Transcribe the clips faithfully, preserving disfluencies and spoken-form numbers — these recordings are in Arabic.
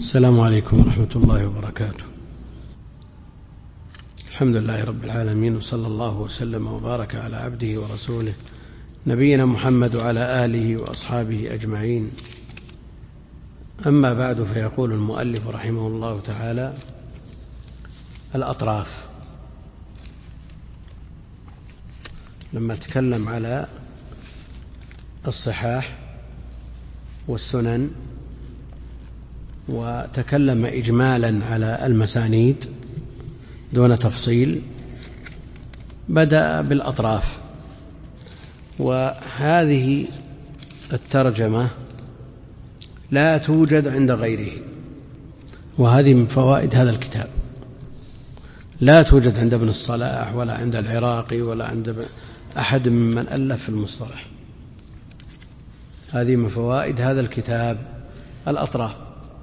السلام عليكم ورحمة الله وبركاته. الحمد لله رب العالمين، وصلى الله وسلم وبارك على عبده ورسوله نبينا محمد وعلى آله وأصحابه أجمعين. أما بعد، فيقول المؤلف رحمه الله تعالى: الأطراف. لما تكلم على الصحاح والسنن وتكلم إجمالا على المسانيد دون تفصيل، بدأ بالأطراف. وهذه الترجمة لا توجد عند غيره، وهذه من فوائد هذا الكتاب. لا توجد عند ابن الصلاح ولا عند العراقي ولا عند أحد ممن ألف في المصطلح. هذه من فوائد هذا الكتاب، الأطراف.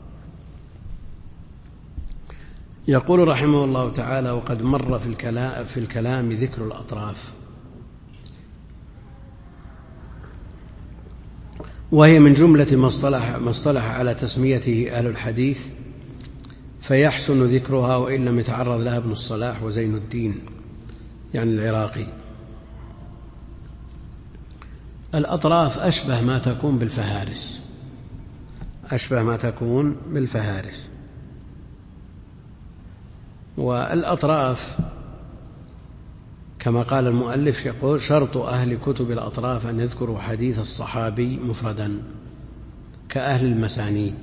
يقول رحمه الله تعالى: وقد مر في الكلام, في الكلام ذكر الأطراف، وهي من جملة ما اصطلح, ما اصطلح على تسميته أهل الحديث، فيحسن ذكرها وإن لم يتعرض لها ابن الصلاح وزين الدين يعني العراقي. الأطراف أشبه ما تكون بالفهارس، أشبه ما تكون بالفهارس. والأطراف كما قال المؤلف، يقول: شرط أهل كتب الأطراف أن يذكروا حديث الصحابي مفردا كأهل المسانيد،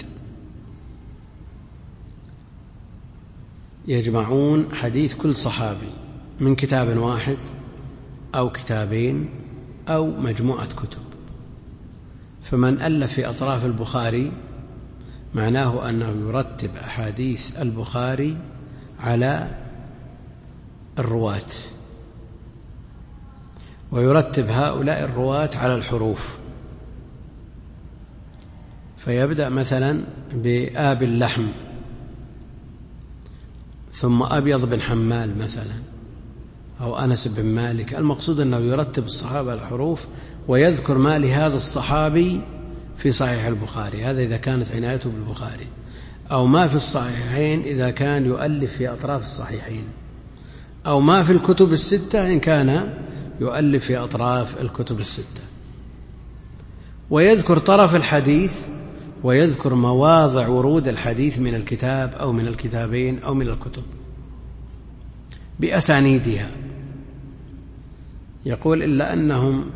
يجمعون حديث كل صحابي من كتاب واحد أو كتابين أو مجموعة كتب. فمن ألف في أطراف البخاري معناه أنه يرتب أحاديث البخاري على الرواة، ويرتب هؤلاء الرواة على الحروف. فيبدأ مثلا بآب اللحم، ثم أبيض بن حمال مثلا، أو أنس بن مالك. المقصود أنه يرتب الصحابة على الحروف ويذكر ما لهذا الصحابي في صحيح البخاري، هذا إذا كانت عنايته بالبخاري، أو ما في الصحيحين إذا كان يؤلف في أطراف الصحيحين، أو ما في الكتب الستة إن كان يؤلف في أطراف الكتب الستة. ويذكر طرف الحديث، ويذكر مواضع ورود الحديث من الكتاب أو من الكتابين أو من الكتب بأسانيدها. يقول: إلا أنهم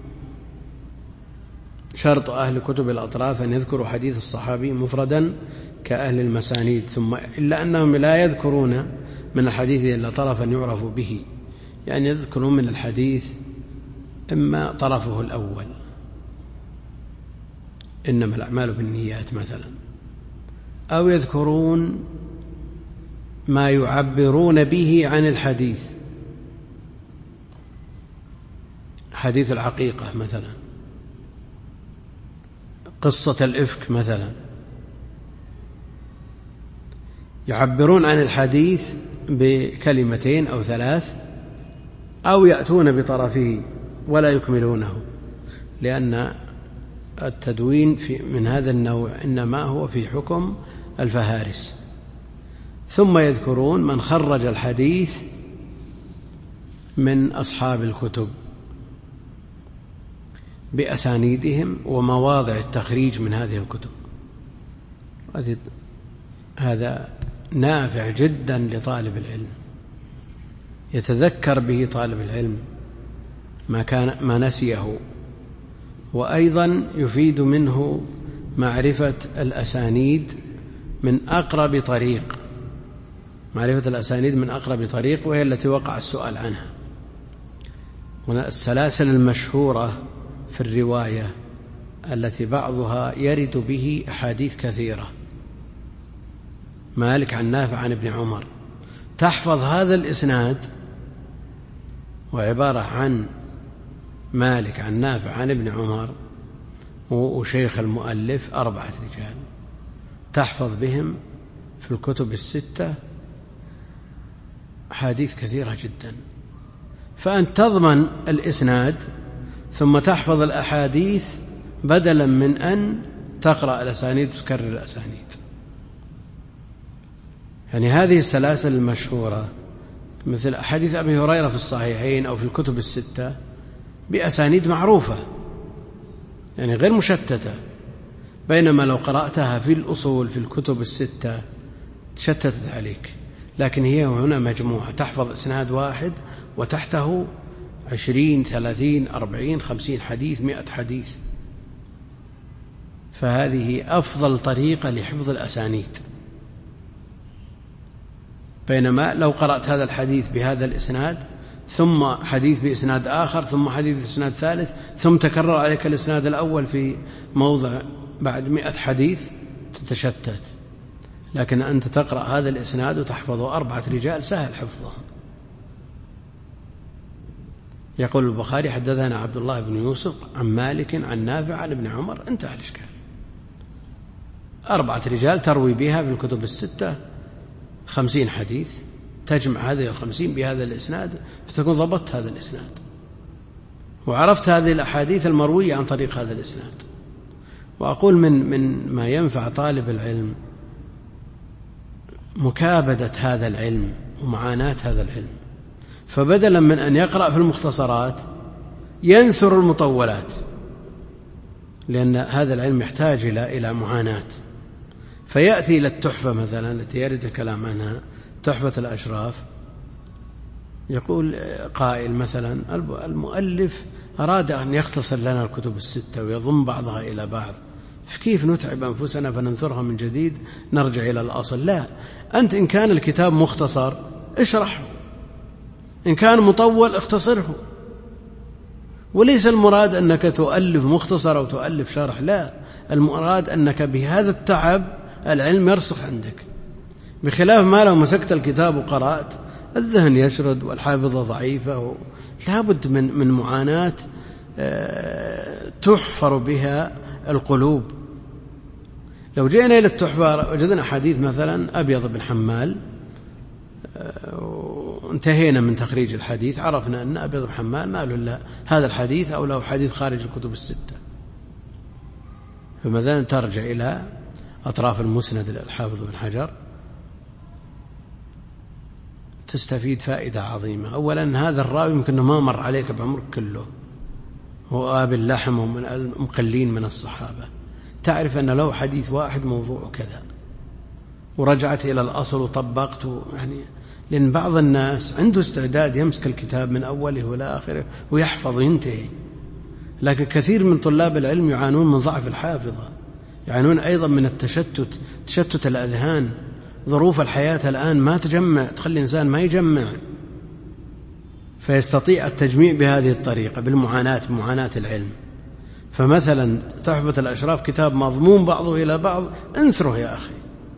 شرط أهل كتب الأطراف أن يذكروا حديث الصحابي مفردا كأهل المسانيد، ثم إلا أنهم لا يذكرون من الحديث إلا طرفا يعرف به، يعني يذكرون من الحديث إما طرفه الأول، إنما الأعمال بالنيات مثلا، أو يذكرون ما يعبرون به عن الحديث، حديث العقيقة مثلا، قصة الإفك مثلا، يعبرون عن الحديث بكلمتين أو ثلاث، أو يأتون بطرفه ولا يكملونه، لأن التدوين في من هذا النوع إنما هو في حكم الفهارس. ثم يذكرون من خرج الحديث من أصحاب الكتب بأسانيدهم ومواضع التخريج من هذه الكتب. هذا نافع جدا لطالب العلم، يتذكر به طالب العلم ما كان ما نسيه، وأيضا يفيد منه معرفة الأسانيد من أقرب طريق، معرفة الأسانيد من أقرب طريق، وهي التي وقع السؤال عنها. السلاسل المشهورة في الرواية التي بعضها يرد به أحاديث كثيرة، مالك عن نافع عن ابن عمر، تحفظ هذا الإسناد وعبارة عن مالك عن نافع عن ابن عمر وشيخ المؤلف أربعة رجال، تحفظ بهم في الكتب الستة حديث كثيرة جدا. فأنت تضمن الإسناد ثم تحفظ الأحاديث بدلا من أن تقرأ الأسانيد وتكرر الأسانيد. يعني هذه السلاسل المشهورة مثل حديث أبي هريرة في الصحيحين أو في الكتب الستة بأسانيد معروفة يعني غير مشتتة، بينما لو قرأتها في الأصول في الكتب الستة تشتتت عليك، لكن هي هنا مجموعة تحفظ إسناد واحد وتحته عشرين ثلاثين أربعين خمسين حديث مئة حديث، فهذه أفضل طريقة لحفظ الأسانيد. بينما لو قرأت هذا الحديث بهذا الإسناد ثم حديث بإسناد آخر ثم حديث بإسناد ثالث ثم تكرر عليك الإسناد الأول في موضع بعد مئة حديث تتشتت، لكن أنت تقرأ هذا الإسناد وتحفظه أربعة رجال سهل حفظه. يقول البخاري حدثنا عبد الله بن يوسف عن مالك عن نافع عن ابن عمر، انتهى الإشكال. أربعة رجال تروي بها في الكتب الستة خمسين حديث، تجمع هذه الخمسين بهذا الإسناد فتكون ضبطت هذا الإسناد وعرفت هذه الأحاديث المروية عن طريق هذا الإسناد. وأقول من من ما ينفع طالب العلم مكابدة هذا العلم ومعاناة هذا العلم، فبدلا من أن يقرأ في المختصرات ينثر المطولات، لأن هذا العلم يحتاج إلى إلى معاناة، فيأتي إلى التحفة مثلا التي يرد الكلام عنها، تحفة الأشراف. يقول قائل مثلا المؤلف أراد أن يختصر لنا الكتب الستة ويضم بعضها إلى بعض، فكيف نتعب أنفسنا فننثرها من جديد نرجع إلى الأصل؟ لا، أنت إن كان الكتاب مختصر اشرحه، إن كان مطول اختصره، وليس المراد أنك تؤلف مختصر أو تؤلف شرح، لا، المراد أنك بهذا التعب العلم يرسخ عندك، بخلاف ما لو مسكت الكتاب وقرأت الذهن يشرد والحافظة ضعيفة، لابد من من معاناة تحفر بها القلوب. لو جئنا إلى التحفة وجدنا حديث مثلا أبيض بن حمال، انتهينا من تخريج الحديث، عرفنا أن أبيض بن حمال ما له إلا هذا الحديث أو له حديث خارج الكتب الستة، فماذا ترجع إلى أطراف المسند للحافظ بن حجر تستفيد فائدة عظيمة. أولا هذا الراوي يمكن ما مر عليك بعمرك كله، هو أبي اللحم ومن المقلين من الصحابة، تعرف أن له حديث واحد موضوع كذا، ورجعت إلى الأصل وطبقت، يعني لأن بعض الناس عنده استعداد يمسك الكتاب من أوله وإلى آخره ويحفظ ينتهي، لكن كثير من طلاب العلم يعانون من ضعف الحافظة، يعانون أيضا من التشتت، تشتت الأذهان، ظروف الحياة الآن ما تجمع، تخلي الإنسان ما يجمع، فيستطيع التجميع بهذه الطريقة بالمعاناة، بمعاناة العلم. فمثلا تحفة الأشراف كتاب مضمون بعضه إلى بعض، انثره يا أخي،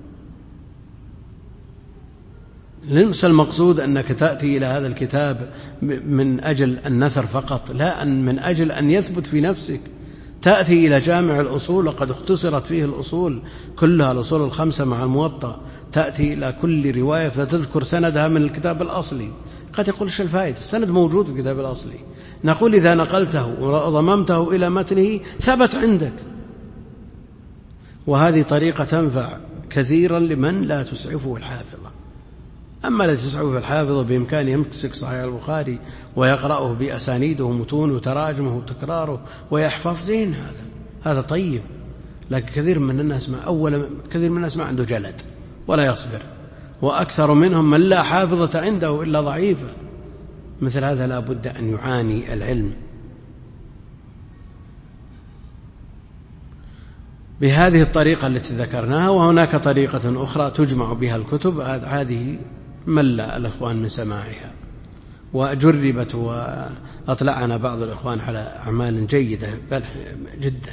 ليس المقصود أنك تأتي إلى هذا الكتاب من أجل النثر فقط، لا، أن من أجل أن يثبت في نفسك. تأتي إلى جامع الأصول وقد اختصرت فيه الأصول كلها، الأصول الخمسة مع الموطأ، تأتي إلى كل رواية فتذكر سندها من الكتاب الأصلي. قد يقول ايش الفائدة؟ السند موجود في الكتاب الأصلي، نقول إذا نقلته وضممته إلى متنه ثبت عندك. وهذه طريقة تنفع كثيرا لمن لا تسعفه الحافظة. أما لا تسعفه الحافظة بإمكانه يمسك صحيح البخاري ويقرأه بأسانيده ومتونه وتراجمه وتكراره ويحفظ، زين، هذا هذا طيب. لكن كثير من الناس ما أول كثير من الناس ما عنده جلد ولا يصبر، وأكثر منهم من لا حافظة عنده إلا ضعيفة. مثل هذا لا بد أن يعاني العلم بهذه الطريقة التي ذكرناها. وهناك طريقة أخرى تجمع بها الكتب، هذه مل الإخوان من سماعها، وجربت وأطلعنا بعض الإخوان على أعمال جيدة بل جدا.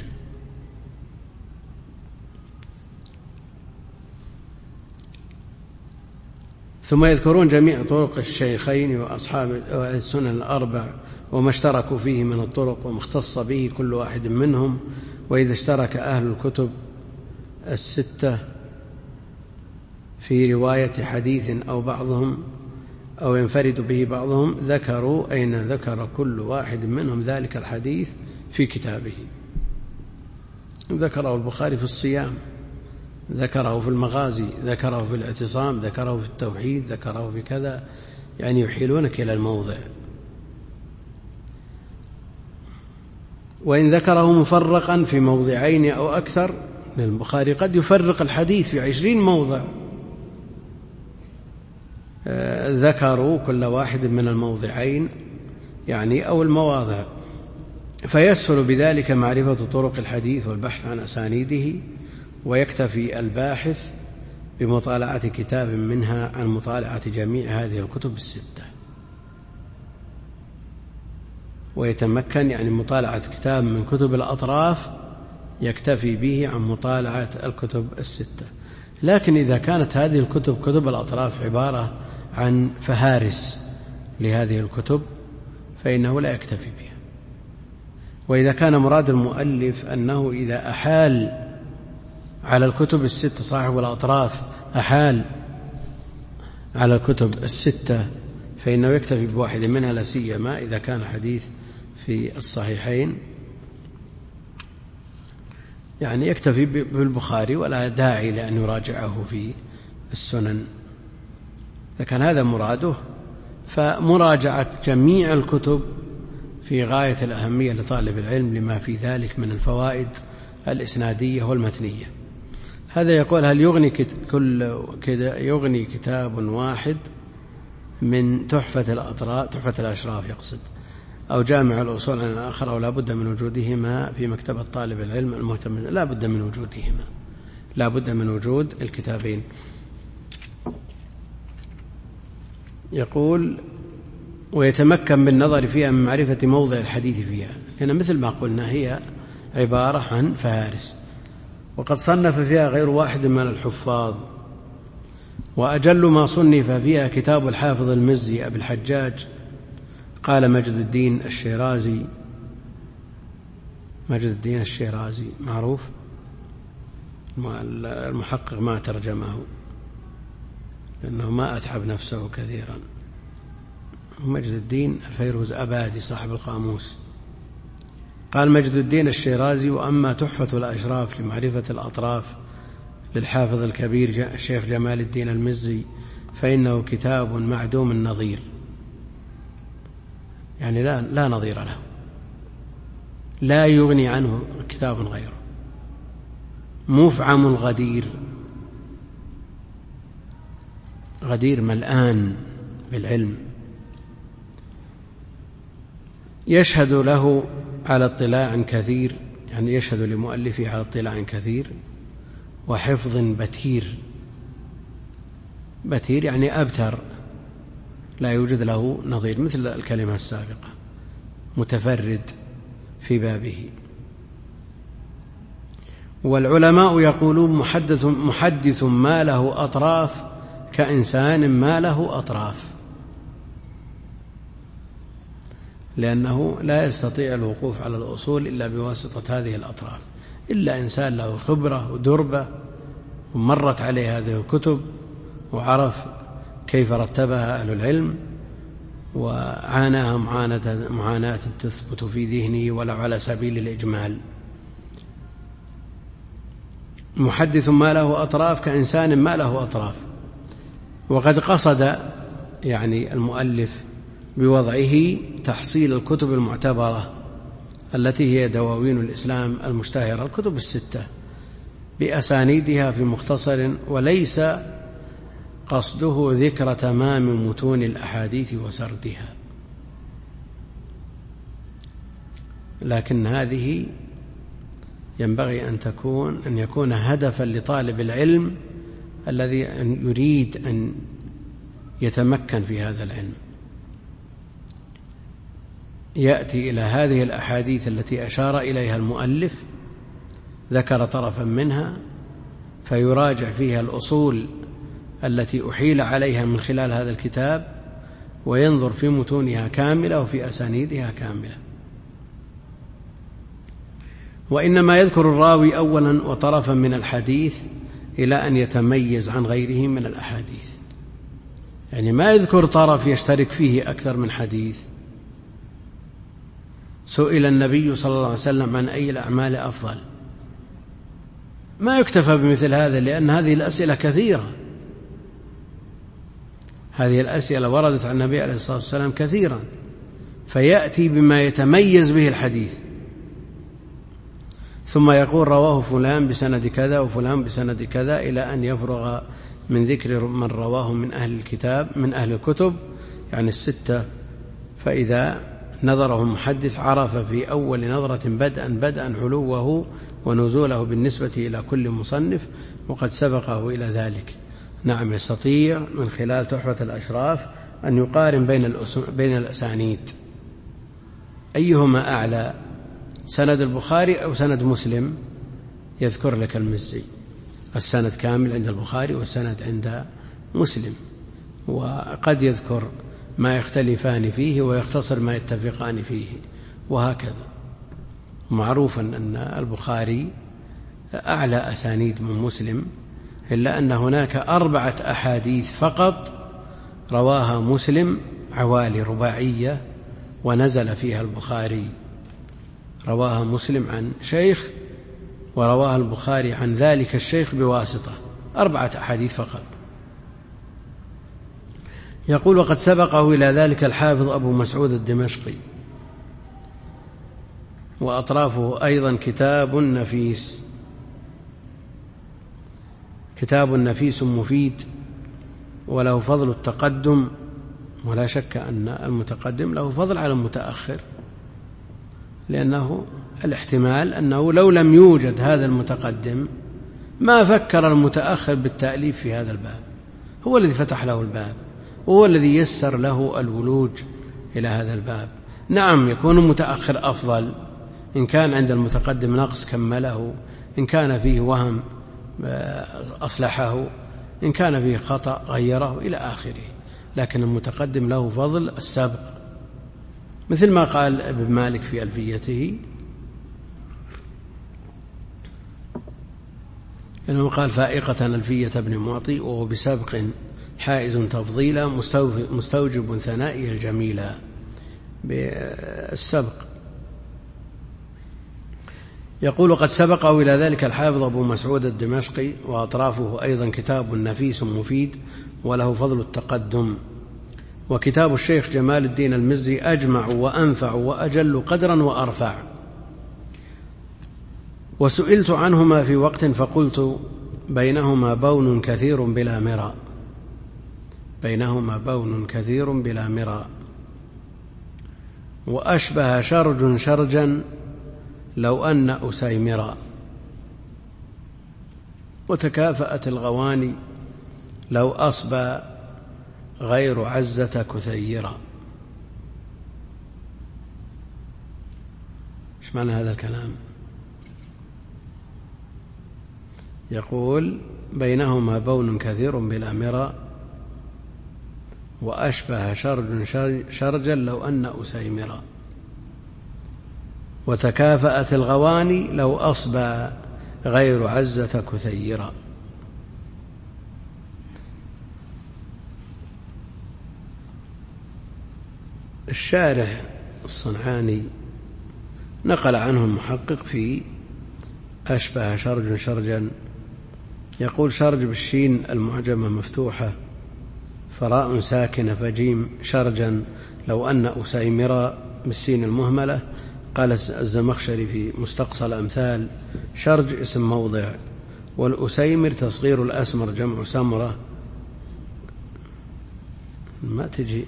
ثم يذكرون جميع طرق الشيخين وأصحاب السنن الأربع وما اشتركوا فيه من الطرق وما اختص به كل واحد منهم. وإذا اشترك أهل الكتب الستة في رواية حديث أو بعضهم أو ينفرد به بعضهم ذكروا أين ذكر كل واحد منهم ذلك الحديث في كتابه. ذكره البخاري في الصيام ذكره في المغازي، ذكره في الاعتصام، ذكره في التوحيد، ذكره في كذا، يعني يحيلونك إلى الموضع. وإن ذكره مفرقا في موضعين أو أكثر، البخاري قد يفرق الحديث في عشرين موضع، ذكروا كل واحد من الموضعين يعني أو المواضع، فيسهل بذلك معرفة طرق الحديث والبحث عن أسانيده، ويكتفي الباحث بمطالعة كتاب منها عن مطالعة جميع هذه الكتب الستة، ويتمكن يعني مطالعة كتاب من كتب الأطراف يكتفي به عن مطالعة الكتب الستة. لكن إذا كانت هذه الكتب كتب الأطراف عبارة عن فهارس لهذه الكتب فإنه لا يكتفي بها. وإذا كان مراد المؤلف أنه إذا أحال على الكتب الستة صاحب الأطراف أحال على الكتب الستة فإنه يكتفي بواحد منها، لا سيما إذا كان حديث في الصحيحين، يعني يكتفي بالبخاري ولا داعي لأن يراجعه في السنن. إذا كان هذا مراده فمراجعة جميع الكتب في غاية الأهمية لطالب العلم لما في ذلك من الفوائد الإسنادية والمتنية. هذا يقول: هل يغني كل كده يغني كتاب واحد من تحفة الأطراف تحفة الأشراف يقصد أو جامع الأصول عن الآخر، أو لا بد من وجودهما في مكتبة طالب العلم المهتم؟ لا بد من وجودهما، لا بد من وجود الكتابين. يقول: ويتمكن بالنظر فيها من معرفة موضع الحديث فيها، لأن مثل ما قلنا هي عبارة عن فهارس، وقد صنف فيها غير واحد من الحفاظ، وأجل ما صنف فيها كتاب الحافظ المزي أبي الحجاج. قال مجد الدين الشيرازي، مجد الدين الشيرازي معروف، المحقق ما ترجمه لأنه ما أتعب نفسه كثيرا. مجد الدين الفيروز أبادي صاحب القاموس. قال مجد الدين الشيرازي: وأما تحفة الأشراف لمعرفة الأطراف للحافظ الكبير الشيخ جمال الدين المزي فإنه كتاب معدوم النظير، يعني لا, لا نظير له، لا يغني عنه كتاب غيره، مفعم الغدير، غدير ملآن بالعلم، يشهد له على اطلاع كثير، يعني يشهد لمؤلفه على اطلاع كثير، وحفظ بتير، بتير يعني أبتر لا يوجد له نظير، مثل الكلمة السابقة، متفرد في بابه. والعلماء يقولون: محدث, محدث ما له أطراف كإنسان ما له أطراف، لأنه لا يستطيع الوقوف على الأصول إلا بواسطة هذه الأطراف، إلا إنسان له خبرة ودربة ومرت عليه هذه الكتب وعرف كيف رتبها أهل العلم وعاناها معاناة, معاناة تثبت في ذهنه ولو على سبيل الإجمال. محدث ما له أطراف كإنسان ما له أطراف. وقد قصد يعني المؤلف بوضعه تحصيل الكتب المعتبرة التي هي دواوين الإسلام المشتهرة، الكتب الستة بأسانيدها في مختصر، وليس قصده ذكر تمام متون الأحاديث وسردها، لكن هذه ينبغي أن تكون أن يكون هدفا لطالب العلم الذي يريد أن يتمكن في هذا العلم، يأتي إلى هذه الأحاديث التي أشار إليها المؤلف، ذكر طرفا منها، فيراجع فيها الأصول التي أحيل عليها من خلال هذا الكتاب، وينظر في متونها كاملة وفي أسانيدها كاملة. وإنما يذكر الراوي أولا وطرفا من الحديث إلى أن يتميز عن غيره من الأحاديث، يعني ما يذكر طرف يشترك فيه أكثر من حديث. سئل النبي صلى الله عليه وسلم عن أي الأعمال أفضل، ما يكتفى بمثل هذا، لأن هذه الأسئلة كثيرة، هذه الأسئلة وردت عن النبي عليه الصلاة والسلام كثيرا، فيأتي بما يتميز به الحديث، ثم يقول رواه فلان بسند كذا وفلان بسند كذا، إلى أن يفرغ من ذكر من رواه من أهل الكتاب من أهل الكتب يعني الستة. فإذا نظره المحدث عرف في أول نظرة بدءا بدءا علوه ونزوله بالنسبة إلى كل مصنف، وقد سبقه إلى ذلك. نعم، يستطيع من خلال تحفة الأشراف أن يقارن بين بين الأسانيد أيهما أعلى، سند البخاري أو سند مسلم، يذكر لك المزي السند كامل عند البخاري والسند عند مسلم، وقد يذكر ما يختلفان فيه ويختصر ما يتفقان فيه، وهكذا. معروفا أن البخاري أعلى أسانيد من مسلم، إلا أن هناك أربعة أحاديث فقط رواها مسلم عوالي رباعية ونزل فيها البخاري، رواها مسلم عن شيخ ورواها البخاري عن ذلك الشيخ بواسطة، أربعة أحاديث فقط. يقول وقد سبقه إلى ذلك الحافظ أبو مسعود الدمشقي، وأطرافه أيضا كتاب نفيس، كتاب نفيس مفيد وله فضل التقدم، ولا شك أن المتقدم له فضل على المتأخر، لأنه الاحتمال أنه لو لم يوجد هذا المتقدم ما فكر المتأخر بالتأليف في هذا الباب، هو الذي فتح له الباب وهو الذي يسر له الولوج إلى هذا الباب. نعم، يكون المتأخر أفضل، إن كان عند المتقدم نقص كمله، إن كان فيه وهم أصلحه، إن كان فيه خطأ غيره إلى آخره، لكن المتقدم له فضل السابق، مثل ما قال ابن مالك في ألفيته، إنه قال فائقة ألفية ابن معطي وهو بسبق حائز تفضيلا مستوجب ثنائي الجميلة، بالسبق. يقول قد سبقه إلى ذلك الحافظ أبو مسعود الدمشقي، وأطرافه أيضا كتاب نفيس مفيد وله فضل التقدم. وكتاب الشيخ جمال الدين المزي أجمع وأنفع وأجل قدرا وأرفع. وسئلت عنهما في وقت فقلت بينهما بون كثير بلا مرى، بينهما بون كثير بلا مرى، وأشبه شرج شرجا لو أن أسيمرا، وتكافأت الغواني لو أصبى غير عزة كثيرا. ايش معنى هذا الكلام؟ يقول بينهما بون كثير بلا مرى، وأشبه شرج شرجا لو أن أسيمرا، وتكافأت الغواني لو أصبى غير عزة كثيرا. الشارح الصنعاني نقل عنه المحقق في أشبه شرج شرجا، يقول شرج بالشين المعجمة مفتوحة فراء ساكنة فجيم شرجا لو أن أسيمرا بالسين المهملة. قال الزمخشري في مستقصى الأمثال شرج اسم موضع، والأسيمر تصغير الأسمر جمع سمرة. ما تجي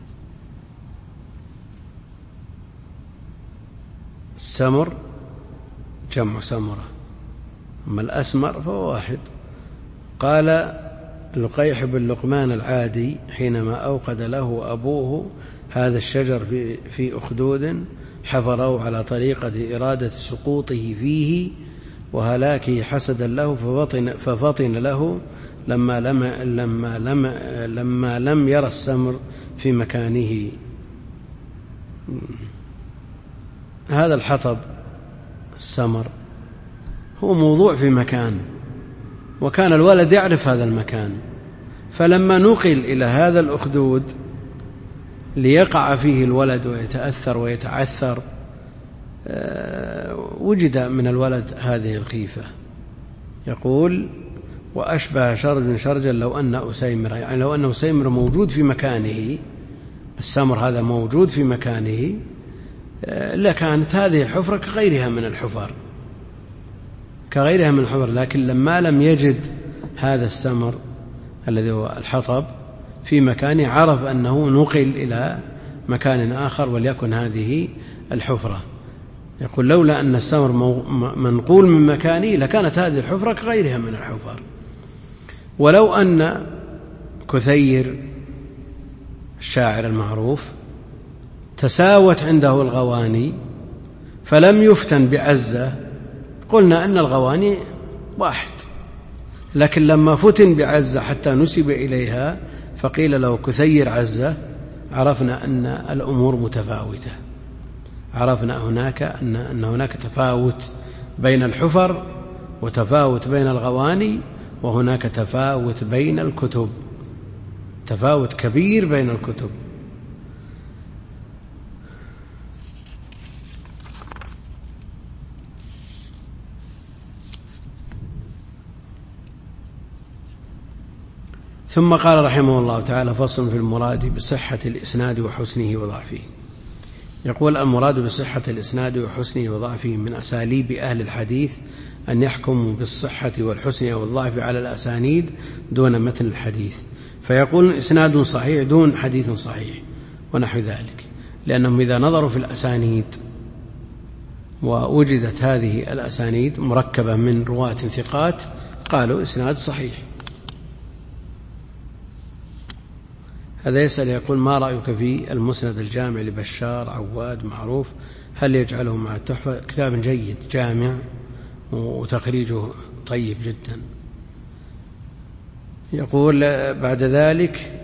السمر جمع سمرة، أما الأسمر فهو واحد. قال لقيح بن لقمان العادي حينما أوقد له أبوه هذا الشجر في, في أخدود حفره على طريقة إرادة سقوطه فيه وهلاكه حسدا له، ففطن, ففطن له لما لم, لما, لم, لما لم يرى السمر في مكانه. هذا الحطب السمر هو موضوع في مكان، وكان الولد يعرف هذا المكان، فلما نقل إلى هذا الأخدود ليقع فيه الولد ويتأثر ويتعثر وجد من الولد هذه الخيفة، يقول وأشبه شرج شرجا لو أن أسيمر، يعني لو أن أسيمر موجود في مكانه، السمر هذا موجود في مكانه، لكانت هذه الحفرة كغيرها من الحفر كغيرها من الحفر لكن لما لم يجد هذا السمر الذي هو الحطب في مكانه عرف أنه نقل إلى مكان آخر وليكن هذه الحفرة. يقول لولا أن السمر منقول من مكانه لكانت هذه الحفرة كغيرها من الحفر. ولو أن كثير الشاعر المعروف تساوت عنده الغواني فلم يفتن بعزة قلنا أن الغواني واحد، لكن لما فتن بعزة حتى نسب إليها فقيل له كثير عزة عرفنا أن الأمور متفاوتة، عرفنا هناك أن, أن هناك تفاوت بين الحفر وتفاوت بين الغواني، وهناك تفاوت بين الكتب، تفاوت كبير بين الكتب. ثم قال رحمه الله تعالى فصل في المراد بصحة الإسناد وحسنه وضعفه. يقول المراد بصحة الإسناد وحسنه وضعفه من أساليب أهل الحديث أن يحكموا بالصحة والحسن والضعف على الأسانيد دون متن الحديث، فيقول إسناد صحيح دون حديث صحيح ونحو ذلك، لأنهم إذا نظروا في الأسانيد ووجدت هذه الأسانيد مركبة من رواة ثقات قالوا إسناد صحيح. هذا يسأل يقول ما رأيك في المسند الجامع لبشار عواد معروف، هل يجعله مع التحفة؟ كتاب جيد جامع وتخريجه طيب جدا. يقول بعد ذلك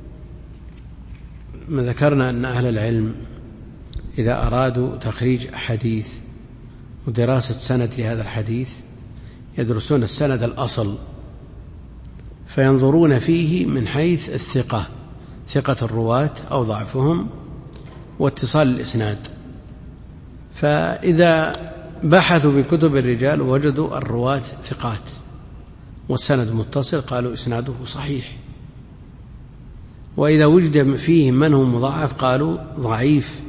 ما ذكرنا أن أهل العلم إذا أرادوا تخريج حديث ودراسة سند لهذا الحديث يدرسون السند الأصل فينظرون فيه من حيث الثقة، ثقة الرواة أو ضعفهم واتصال الإسناد. فإذا بحثوا في كتب الرجال وجدوا الرواة ثقات والسند متصل قالوا إسناده صحيح، وإذا وجد فيه من هو مضاعف قالوا ضعيف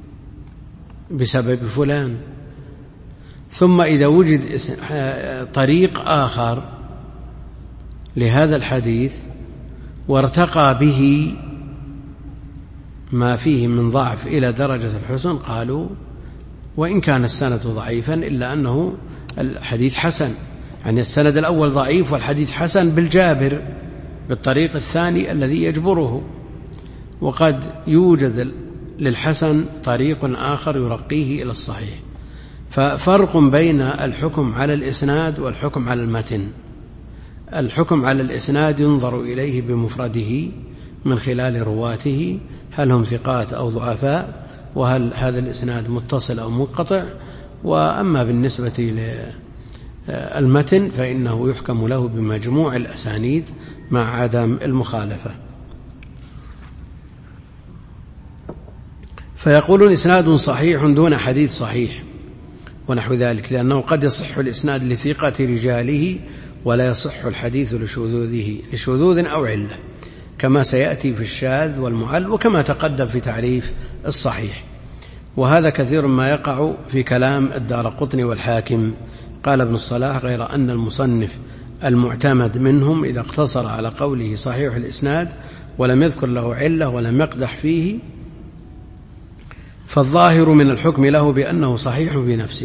بسبب فلان. ثم إذا وجد طريق آخر لهذا الحديث وارتقى به ما فيه من ضعف إلى درجة الحسن قالوا وإن كان السند ضعيفا إلا أنه الحديث حسن، يعني السند الأول ضعيف والحديث حسن بالجابر بالطريق الثاني الذي يجبره، وقد يوجد للحسن طريق آخر يرقيه إلى الصحيح. ففرق بين الحكم على الإسناد والحكم على المتن. الحكم على الإسناد ينظر إليه بمفرده من خلال رواته هل هم ثقات أو ضعفاء، وهل هذا الإسناد متصل أو منقطع. وأما بالنسبة للمتن فإنه يحكم له بمجموع الأسانيد مع عدم المخالفة. فيقولون إسناد صحيح دون حديث صحيح ونحو ذلك، لأنه قد يصح الإسناد لثقة رجاله ولا يصح الحديث لشذوذه لشذوذ أو علة، كما سيأتي في الشاذ والمعل وكما تقدم في تعريف الصحيح. وهذا كثير ما يقع في كلام الدارقطني والحاكم. قال ابن الصلاح غير أن المصنف المعتمد منهم إذا اقتصر على قوله صحيح الإسناد ولم يذكر له علة ولم يقدح فيه فالظاهر من الحكم له بأنه صحيح في نفسه،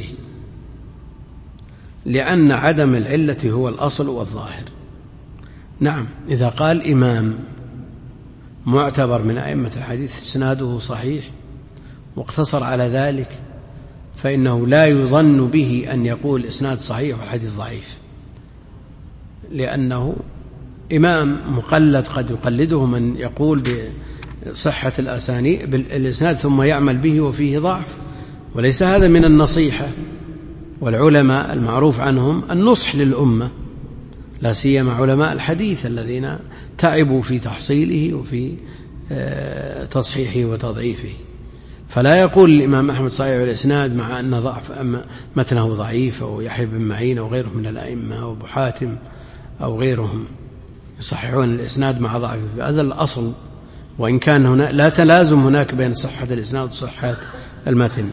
لأن عدم العلة هو الأصل والظاهر. نعم، إذا قال إمام معتبر من أئمة الحديث إسناده صحيح واقتصر على ذلك فإنه لا يظن به أن يقول إسناد صحيح والحديث ضعيف، لأنه إمام مقلد قد يقلده من يقول بصحة الأسانيد بالإسناد ثم يعمل به وفيه ضعف، وليس هذا من النصيحة. والعلماء المعروف عنهم النصح للأمة، لا سيما علماء الحديث الذين تعبوا في تحصيله وفي تصحيحه وتضعيفه. فلا يقول الإمام أحمد صحيح الإسناد مع أن ضعف متنه ضعيف، أو يحيى بن معين أو غيره من الأئمة أو أبو حاتم أو غيرهم يصححون الإسناد مع ضعف. هذا الأصل، وإن كان هنا لا تلازم هناك بين صحة الإسناد وصحة المتن.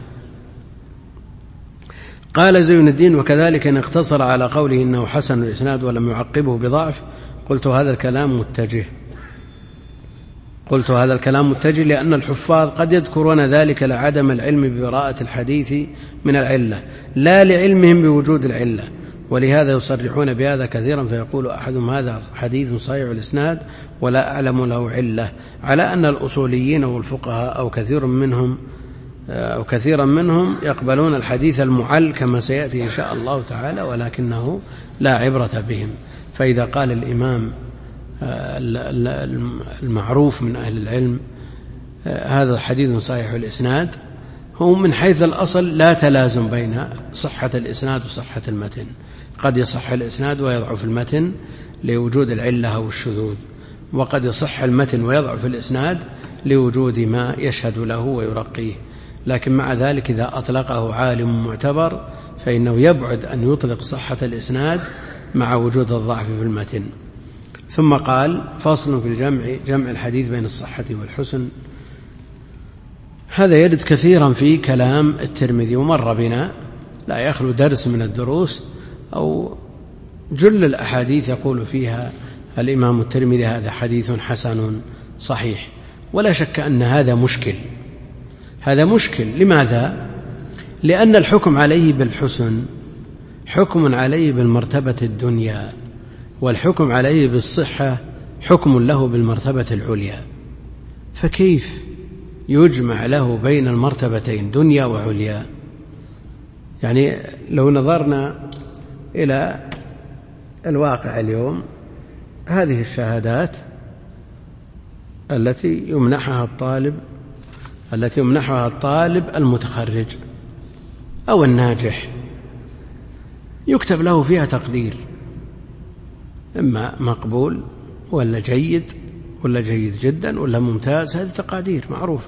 قال زين الدين: وكذلك إن اقتصر على قوله إنه حسن الإسناد ولم يعقبه بضعف قلت هذا الكلام متجه قلت هذا الكلام متجه لأن الحفاظ قد يذكرون ذلك لعدم العلم ببراءة الحديث من العلة لا لعلمهم بوجود العلة، ولهذا يصرحون بهذا كثيرا، فيقول أحدهم هذا حديث صحيح الإسناد ولا أعلم له علة، على أن الأصوليين والفقهاء أو كثير منهم أو كثيرا منهم يقبلون الحديث المعل كما سيأتي إن شاء الله تعالى، ولكنه لا عبرة بهم. فإذا قال الإمام المعروف من أهل العلم هذا حديث صحيح الإسناد، هو من حيث الأصل لا تلازم بين صحة الإسناد وصحة المتن، قد يصح الإسناد ويضعف المتن لوجود العلة أو الشذوذ، وقد يصح المتن ويضعف الإسناد لوجود ما يشهد له ويرقيه. لكن مع ذلك إذا أطلقه عالم معتبر فإنه يبعد أن يطلق صحة الإسناد مع وجود الضعف في المتن. ثم قال: فصل في الجمع، جمع الحديث بين الصحة والحسن. هذا يرد كثيرا في كلام الترمذي، ومر بنا لا يخلو درس من الدروس أو جل الأحاديث يقول فيها الإمام الترمذي هذا حديث حسن صحيح. ولا شك أن هذا مشكل، هذا مشكل. لماذا؟ لأن الحكم عليه بالحسن حكم عليه بالمرتبة الدنيا، والحكم عليه بالصحة حكم له بالمرتبة العليا، فكيف يجمع له بين المرتبتين دنيا وعليا؟ يعني لو نظرنا إلى الواقع اليوم، هذه الشهادات التي يمنحها الطالب التي يمنحها الطالب المتخرج أو الناجح يكتب له فيها تقدير، إما مقبول ولا جيد ولا جيد جدا ولا ممتاز، هذه تقادير معروفة،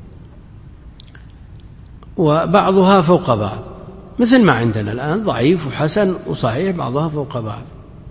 وبعضها فوق بعض، مثل ما عندنا الآن ضعيف وحسن وصحيح بعضها فوق بعض.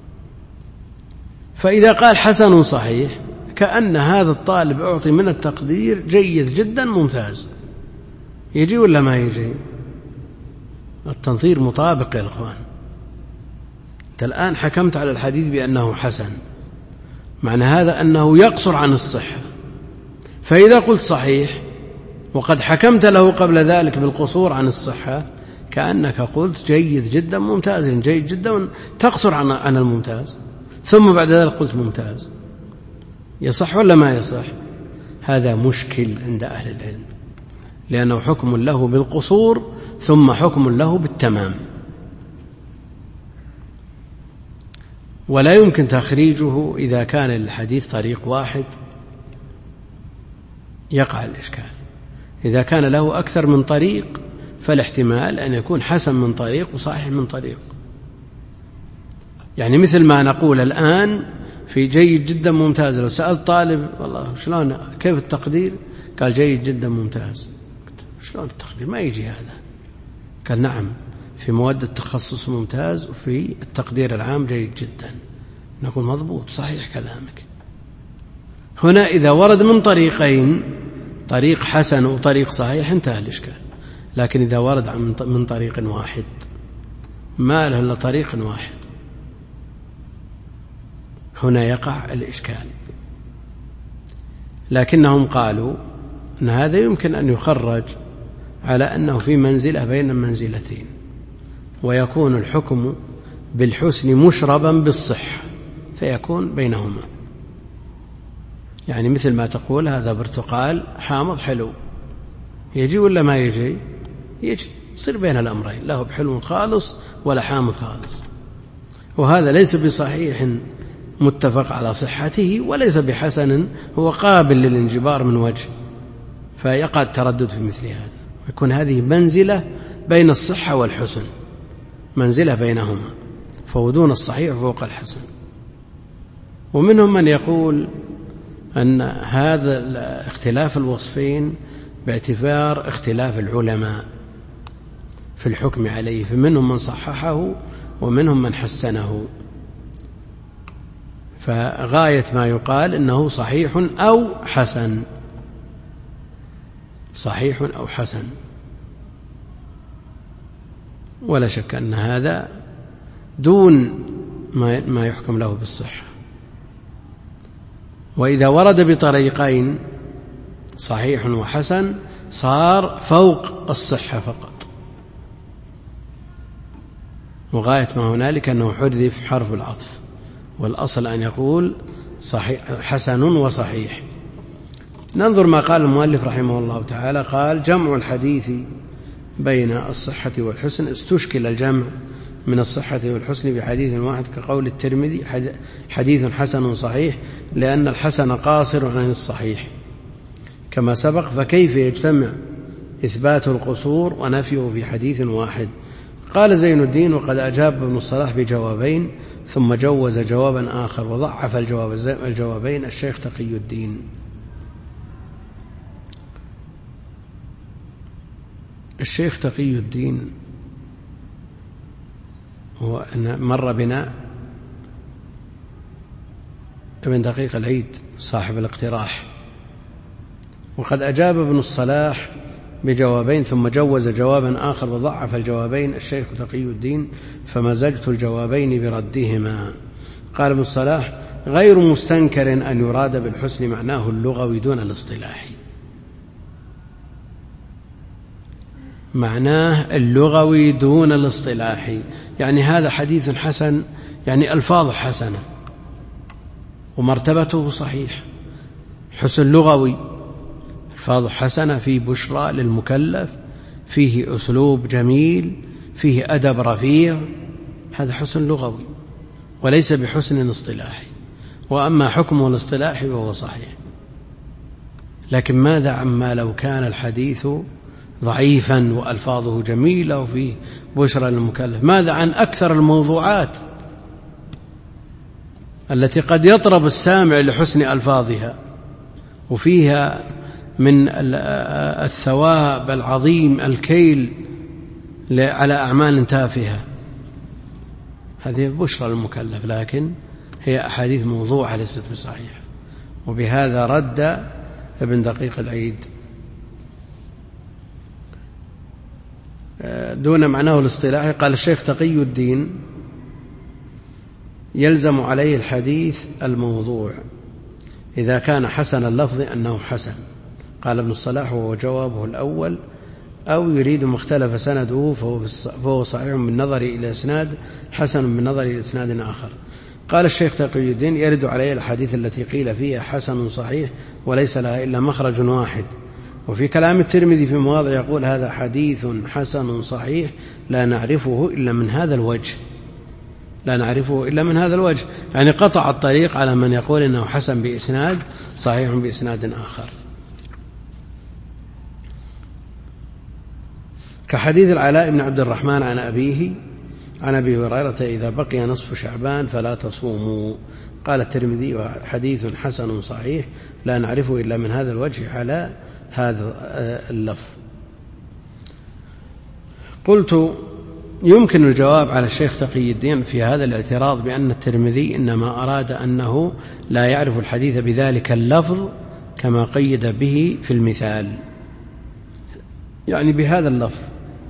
فإذا قال حسن صحيح كأن هذا الطالب أعطي من التقدير جيد جدا ممتاز. يجي ولا ما يجي؟ التنظير مطابق يا الأخوان. أنت الآن حكمت على الحديث بأنه حسن، معنى هذا أنه يقصر عن الصحة، فإذا قلت صحيح وقد حكمت له قبل ذلك بالقصور عن الصحة كأنك قلت جيد جدا ممتاز، جيد جدا تقصر عن عن الممتاز، ثم بعد ذلك قلت ممتاز. يصح ولا ما يصح؟ هذا مشكل عند أهل العلم، لأنه حكم له بالقصور ثم حكم له بالتمام، ولا يمكن تخريجه إذا كان الحديث طريق واحد يقع الإشكال. إذا كان له أكثر من طريق فالاحتمال أن يكون حسن من طريق وصحيح من طريق. يعني مثل ما نقول الآن في جيد جدا ممتاز، لو سألت طالب والله شلون كيف التقدير؟ قال جيد جدا ممتاز. شلون التقدير؟ ما يجي هذا. قال نعم، في مواد التخصص ممتاز وفي التقدير العام جيد جدا. نقول مضبوط، صحيح كلامك. هنا إذا ورد من طريقين، طريق حسن وطريق صحيح، انتهى الإشكال. لكن إذا ورد من طريق واحد ما له إلا طريق واحد، هنا يقع الإشكال. لكنهم قالوا أن هذا يمكن أن يخرج على أنه في منزلة بين منزلتين، ويكون الحكم بالحسن مشربا بالصحة فيكون بينهما. يعني مثل ما تقول هذا برتقال حامض حلو، يجي ولا ما يجي؟ يجي، يصير بين الأمرين، لا هو بحلو خالص ولا حامض خالص. وهذا ليس بصحيح متفق على صحته وليس بحسن هو قابل للانجبار من وجه، فيقع التردد في مثل هذا. يكون هذه منزلة بين الصحة والحسن، منزلة بينهما، فودون الصحيح فوق الحسن. ومنهم من يقول أن هذا اختلاف الوصفين باعتبار اختلاف العلماء في الحكم عليه، فمنهم من صححه ومنهم من حسنه، فغاية ما يقال إنه صحيح أو حسن، صحيح أو حسن، ولا شك أن هذا دون ما يحكم له بالصحة. وإذا ورد بطريقين صحيح وحسن صار فوق الصحة فقط، وغاية ما هنالك أنه حذف حرف العطف، والأصل أن يقول صحيح حسن وصحيح. ننظر ما قال المؤلف رحمه الله تعالى، قال: جمع الحديث بين الصحة والحسن، استشكل الجمع من الصحة والحسن بحديث واحد كقول الترمذي حديث حسن صحيح، لأن الحسن قاصر عن الصحيح كما سبق، فكيف يجتمع إثبات القصور ونفيه في حديث واحد؟ قال زين الدين: وقد أجاب ابن الصلاح بجوابين ثم جوز جوابا آخر، وضعف الجواب الجوابين الشيخ تقي الدين. الشيخ تقي الدين هو مر بنا ابن دقيق العيد صاحب الاقتراح، وقد أجاب ابن الصلاح بجوابين ثم جوز جوابا آخر وضعف الجوابين الشيخ تقي الدين، فمزجت الجوابين بردهما. قال ابن الصلاح: غير مستنكر أن يراد بالحسن معناه اللغوي دون الاصطلاحي. معناه اللغوي دون الاصطلاحي، يعني هذا حديث حسن، يعني ألفاظ حسنة ومرتبته صحيح، حسن لغوي، ألفاظ حسنة، فيه بشرى للمكلف، فيه أسلوب جميل، فيه أدب رفيع، هذا حسن لغوي وليس بحسن اصطلاحي. وأما حكمه الاصطلاحي فهو صحيح. لكن ماذا عما لو كان الحديث ضعيفا وألفاظه جميلة وفيه بشرى للمكلف؟ ماذا عن أكثر الموضوعات التي قد يطرب السامع لحسن ألفاظها، وفيها من الثواب العظيم الكيل على أعمال تافهة، هذه بشرى للمكلف، لكن هي أحاديث موضوعة ليست بصحيحة. وبهذا رد ابن دقيق العيد دون معناه الاصطلاحي. قال الشيخ تقي الدين: يلزم عليه الحديث الموضوع إذا كان حسن اللفظ أنه حسن. قال ابن الصلاح: وهو جوابه الأول، أو يريد مختلف سنده فهو صحيح بالنظر إلى إسناد، حسن بالنظر إلى إسناد آخر. قال الشيخ تقي الدين: يرد عليه الحديث التي قيل فيها حسن صحيح وليس لها إلا مخرج واحد. وفي كلام الترمذي في مواضع يقول: هذا حديث حسن صحيح لا نعرفه إلا من هذا الوجه، لا نعرفه إلا من هذا الوجه، يعني قطع الطريق على من يقول إنه حسن بإسناد صحيح بإسناد آخر. كحديث العلاء بن عبد الرحمن عن أبيه عن أبي هريرة: إذا بقي نصف شعبان فلا تصوموا. قال الترمذي: حديث حسن صحيح لا نعرفه إلا من هذا الوجه على هذا اللفظ. قلت: يمكن الجواب على الشيخ تقي الدين في هذا الاعتراض بأن الترمذي إنما أراد أنه لا يعرف الحديث بذلك اللفظ كما قيد به في المثال، يعني بهذا اللفظ،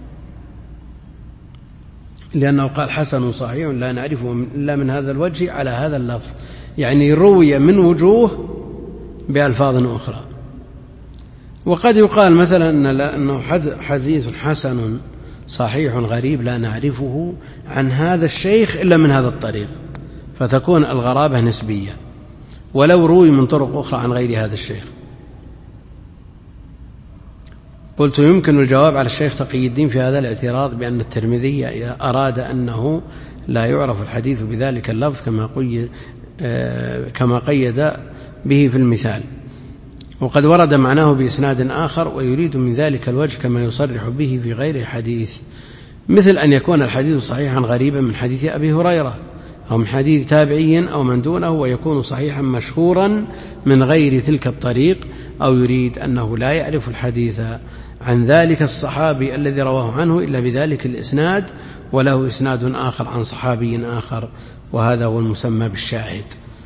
لأنه قال حسن صحيح لا نعرفه إلا من هذا الوجه على هذا اللفظ، يعني روي من وجوه بألفاظ أخرى. وقد يقال مثلا أنه حديث حسن صحيح غريب لا نعرفه عن هذا الشيخ إلا من هذا الطريق، فتكون الغرابة نسبية ولو روي من طرق أخرى عن غير هذا الشيخ. قلت: يمكن الجواب على الشيخ تقي الدين في هذا الاعتراض بأن الترمذي أراد أنه لا يعرف الحديث بذلك اللفظ كما قيد, كما قيد به في المثال، وقد ورد معناه بإسناد آخر ويريد من ذلك الوجه كما يصرح به في غير حديث، مثل أن يكون الحديث صحيحا غريبا من حديث أبي هريرة أو من حديث تابعي أو من دونه ويكون صحيحا مشهورا من غير تلك الطريق، أو يريد أنه لا يعرف الحديث عن ذلك الصحابي الذي رواه عنه إلا بذلك الإسناد، وله إسناد آخر عن صحابي آخر، وهذا هو المسمى بالشاهد.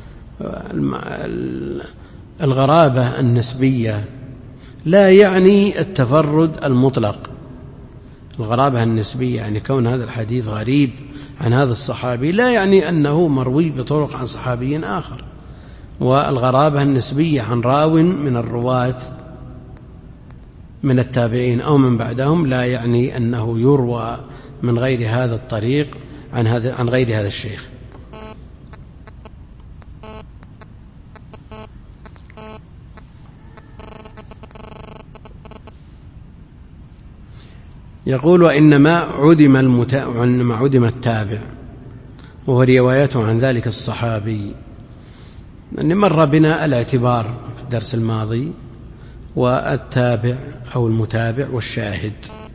الغرابة النسبية لا يعني التفرد المطلق. الغرابة النسبية يعني كون هذا الحديث غريب عن هذا الصحابي لا يعني أنه مروي بطرق عن صحابي آخر. والغرابة النسبية عن راو من الرواة من التابعين أو من بعدهم لا يعني أنه يروى من غير هذا الطريق عن هذا عن غير هذا الشيخ. يقول: وإنما عدم المتا... وإنما عدم التابع وهو روايته عن ذلك الصحابي. يعني مر بنا الاعتبار في الدرس الماضي، والتابع أو المتابع والشاهد.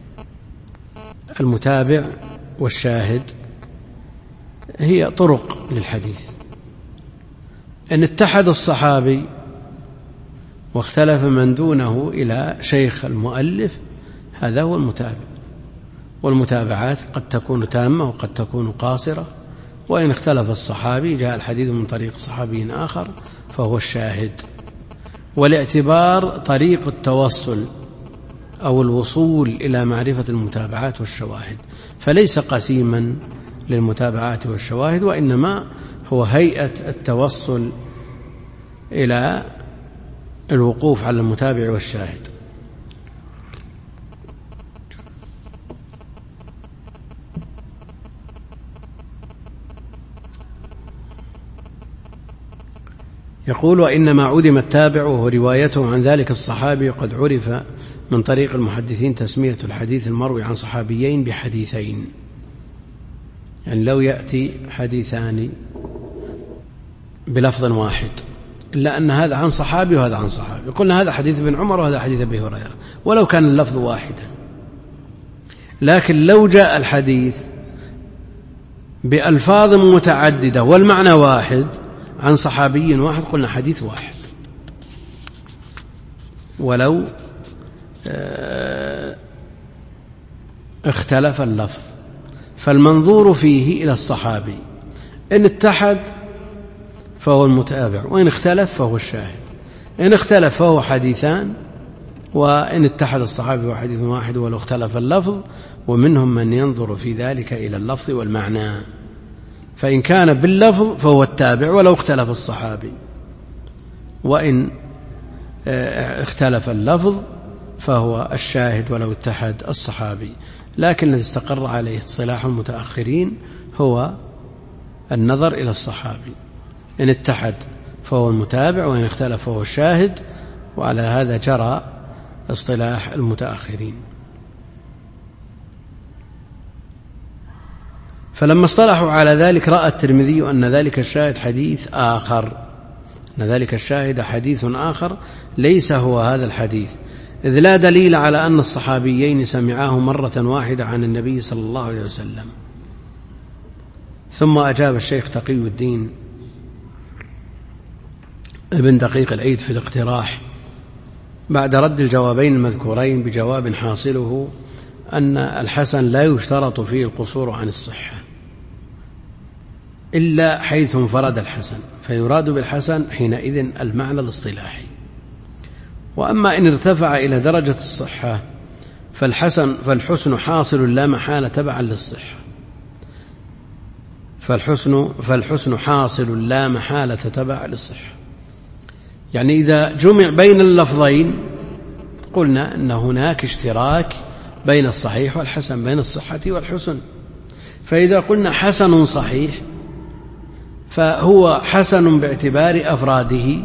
المتابع والشاهد هي طرق للحديث. إن اتحد الصحابي واختلف من دونه إلى شيخ المؤلف، هذا هو المتابع. والمتابعات قد تكون تامة وقد تكون قاصرة، وإن اختلف الصحابي جاء الحديث من طريق صحابي آخر فهو الشاهد. والاعتبار طريق التوصل أو الوصول إلى معرفة المتابعات والشواهد، فليس قسيما للمتابعات والشواهد، وإنما هو هيئة التوصل إلى الوقوف على المتابع والشاهد. يقول: وإنما عدم التابع وهو روايته عن ذلك الصحابي، وقد عرف من طريق المحدثين تسمية الحديث المروي عن صحابيين بحديثين. يعني لو يأتي حديثان بلفظ واحد، إلا أن هذا عن صحابي وهذا عن صحابي، قلنا هذا حديث ابن عمر وهذا حديث أبي هريرة، ولو كان اللفظ واحدا. لكن لو جاء الحديث بألفاظ متعددة والمعنى واحد عن صحابي واحد، قلنا حديث واحد ولو اختلف اللفظ. فالمنظور فيه إلى الصحابي، إن اتحد فهو المتابع، وإن اختلف فهو الشاهد. إن اختلف فهو حديثان، وإن اتحد الصحابي هو حديث واحد ولو اختلف اللفظ. ومنهم من ينظر في ذلك إلى اللفظ والمعنى، فإن كان باللفظ فهو التابع ولو اختلف الصحابي، وإن اختلف اللفظ فهو الشاهد ولو اتحد الصحابي. لكن الذي استقر عليه اصطلاح المتأخرين هو النظر إلى الصحابي، إن اتحد فهو المتابع، وإن اختلف فهو الشاهد. وعلى هذا جرى اصطلاح المتأخرين. فلما اصطلحوا على ذلك رأى الترمذي أن ذلك الشاهد حديث آخر، أن ذلك الشاهد حديث آخر ليس هو هذا الحديث، إذ لا دليل على أن الصحابيين سمعاه مرة واحدة عن النبي صلى الله عليه وسلم. ثم أجاب الشيخ تقي الدين ابن دقيق العيد في الاقتراح بعد رد الجوابين المذكورين بجواب حاصله أن الحسن لا يشترط فيه القصور عن الصحة إلا حيث انفرد الحسن، فيراد بالحسن حينئذ المعنى الاصطلاحي. وأما إن ارتفع إلى درجة الصحة فالحسن فالحسن حاصل لا محالة تبعا للصحة، فالحسن فالحسن حاصل لا محالة تبعا للصحة. يعني إذا جمع بين اللفظين قلنا أن هناك اشتراك بين الصحيح والحسن، بين الصحة والحسن. فإذا قلنا حسن صحيح فهو حسن باعتبار أفراده،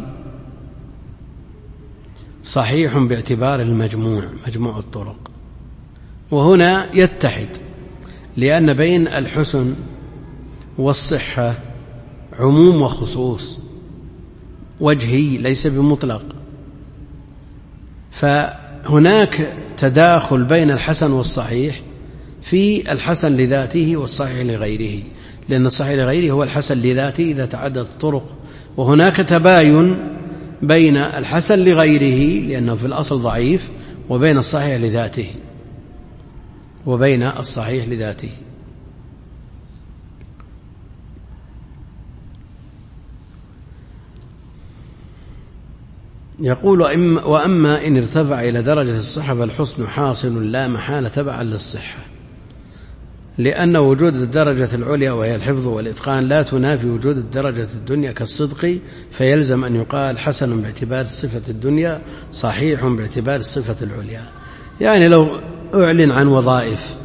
صحيح باعتبار المجموع، مجموع الطرق. وهنا يتحد، لأن بين الحسن والصحة عموم وخصوص وجهي ليس بمطلق، فهناك تداخل بين الحسن والصحيح في الحسن لذاته والصحيح لغيره. لأن الصحيح لغيره هو الحسن لذاته إذا تعدد الطرق، وهناك تباين بين الحسن لغيره لأنه في الأصل ضعيف وبين الصحيح لذاته وبين الصحيح لذاته. يقول وأما إن ارتفع إلى درجة الصحة فالحسن حاصل لا محالة تبعا للصحة، لأن وجود الدرجة العليا وهي الحفظ والإتقان لا تنافي وجود الدرجة الدنيا كالصدق، فيلزم أن يقال حسن باعتبار صفة الدنيا صحيح باعتبار الصفة العليا. يعني لو أعلن عن وظائف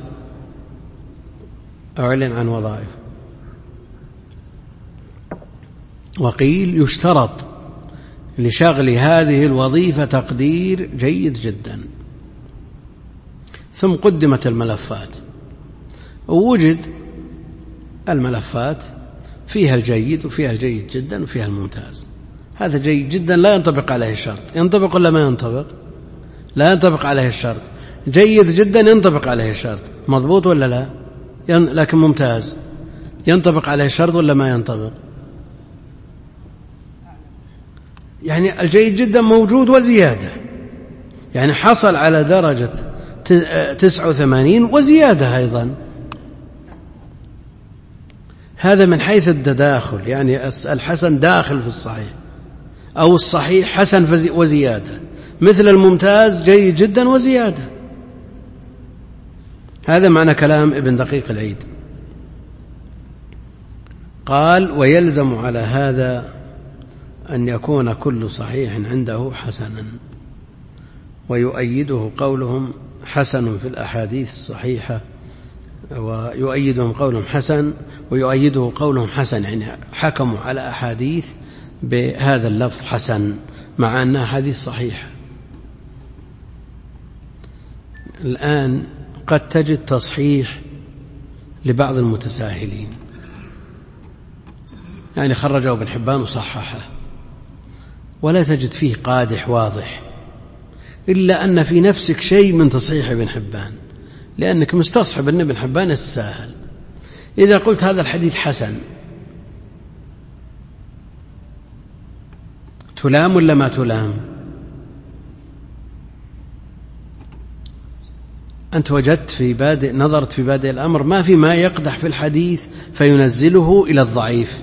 أعلن عن وظائف وقيل يشترط لشغل هذه الوظيفة تقدير جيد جدا، ثم قدمت الملفات ووجد الملفات فيها الجيد وفيها الجيد جدا وفيها الممتاز، هذا جيد جدا لا ينطبق عليه الشرط، ينطبق ولا ما ينطبق؟ لا ينطبق عليه الشرط. جيد جدا ينطبق عليه الشرط، مضبوط ولا لا؟ لكن ممتاز ينطبق عليه الشرط ولا ما ينطبق؟ يعني الجيد جدا موجود وزيادة، يعني حصل على درجة تسعة وثمانين وزيادة أيضا، هذا من حيث التداخل، يعني الحسن داخل في الصحيح، أو الصحيح حسن وزيادة، مثل الممتاز جيد جدا وزيادة. هذا معنى كلام ابن دقيق العيد. قال ويلزم على هذا أن يكون كل صحيح عنده حسنا، ويؤيده قولهم حسن في الأحاديث الصحيحة، ويؤيدهم قولهم حسن ويؤيده قولهم حسن، يعني حكموا على أحاديث بهذا اللفظ حسن مع أنها حديث صحيحة. الآن قد تجد تصحيح لبعض المتساهلين، يعني خرجه ابن حبان وصححه، ولا تجد فيه قادح واضح، إلا أن في نفسك شيء من تصحيح ابن حبان، لأنك مستصحب أن ابن حبان يتساهل. إذا قلت هذا الحديث حسن تلام ولا ما تلام؟ أنت وجدت في بادئ نظرت في بادئ الأمر ما في ما يقدح في الحديث فينزله إلى الضعيف،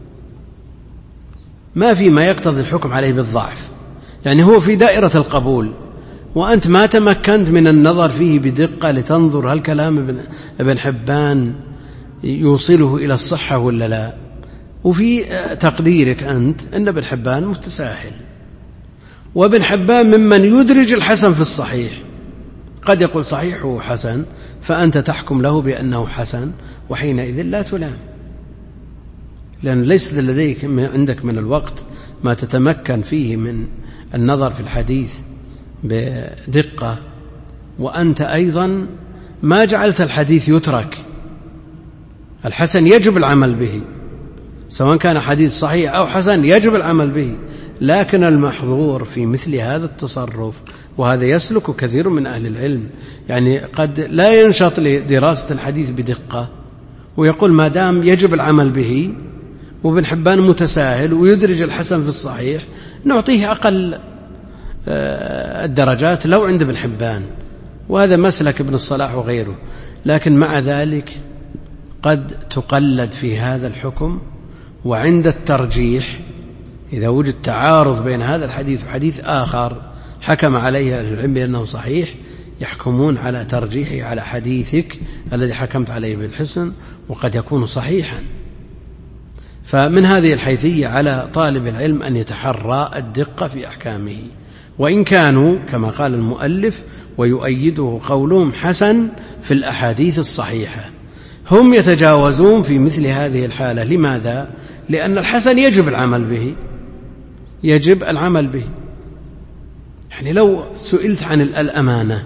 ما في ما يقتضي الحكم عليه بالضعف، يعني هو في دائرة القبول وأنت ما تمكنت من النظر فيه بدقة لتنظر هل كلام ابن حبان يوصله إلى الصحة ولا لا، وفي تقديرك أنت أن ابن حبان متساهل، وابن حبان ممن يدرج الحسن في الصحيح، قد يقول صحيحه حسن فأنت تحكم له بأنه حسن، وحينئذ لا تلام، لأن ليس لديك عندك من الوقت ما تتمكن فيه من النظر في الحديث بدقة، وأنت أيضا ما جعلت الحديث يترك. الحسن يجب العمل به، سواء كان حديث صحيح أو حسن يجب العمل به، لكن المحظور في مثل هذا التصرف، وهذا يسلك كثير من أهل العلم، يعني قد لا ينشط لدراسة الحديث بدقة ويقول ما دام يجب العمل به وابن حبان متساهل ويدرج الحسن في الصحيح نعطيه أقل الدرجات لو عند ابن حبان، وهذا مسلك ابن الصلاح وغيره. لكن مع ذلك قد تقلد في هذا الحكم، وعند الترجيح إذا وجد تعارض بين هذا الحديث وحديث آخر حكم عليه العلم بأنه صحيح، يحكمون على ترجيحه على حديثك الذي حكمت عليه بالحسن، وقد يكون صحيحا. فمن هذه الحيثية على طالب العلم أن يتحرى الدقة في أحكامه، وإن كانوا كما قال المؤلف ويؤيده قولهم حسن في الأحاديث الصحيحة، هم يتجاوزون في مثل هذه الحالة. لماذا؟ لأن الحسن يجب العمل به، يجب العمل به. يعني لو سئلت عن الأمانة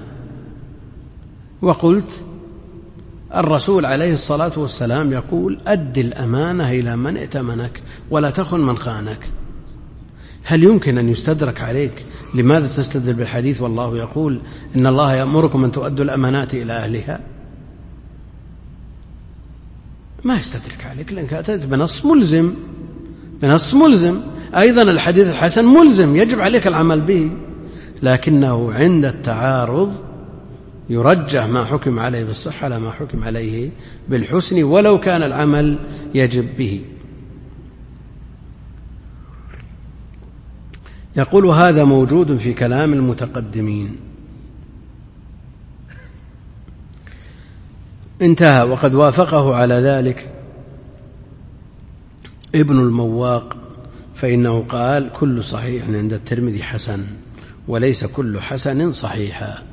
وقلت الرسول عليه الصلاة والسلام يقول أد الأمانة إلى من ائتمنك ولا تخن من خانك، هل يمكن أن يستدرك عليك لماذا تستدل بالحديث والله يقول إن الله يأمركم أن تؤدوا الأمانات إلى أهلها؟ ما يستدرك عليك لأنك أتيت بنص ملزم، بنص ملزم. أيضا الحديث الحسن ملزم يجب عليك العمل به، لكنه عند التعارض يرجح ما حكم عليه بالصحة على ما حكم عليه بالحسن ولو كان العمل يجب به. يقول هذا موجود في كلام المتقدمين. انتهى. وقد وافقه على ذلك ابن المواق، فإنه قال كل صحيح عند الترمذي حسن وليس كل حسن صحيحا.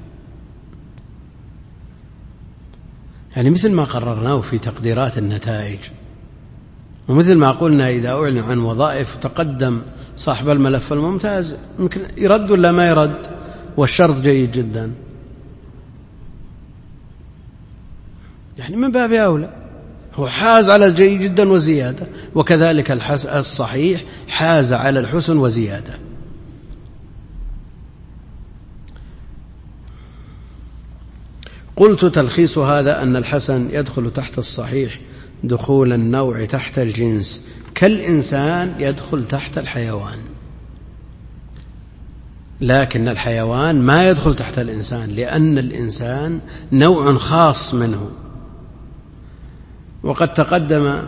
يعني مثل ما قررناه في تقديرات النتائج، ومثل ما قلنا إذا أعلن عن وظائف تقدم صاحب الملف الممتاز يمكن يرد ولا ما يرد، والشرط جيد جدا، يعني من باب أولى هو حاز على الجيد جدا وزيادة، وكذلك الصحيح حاز على الحسن وزيادة. قلت تلخيص هذا أن الحسن يدخل تحت الصحيح دخول النوع تحت الجنس، كالإنسان يدخل تحت الحيوان، لكن الحيوان ما يدخل تحت الإنسان لأن الإنسان نوع خاص منه. وقد تقدم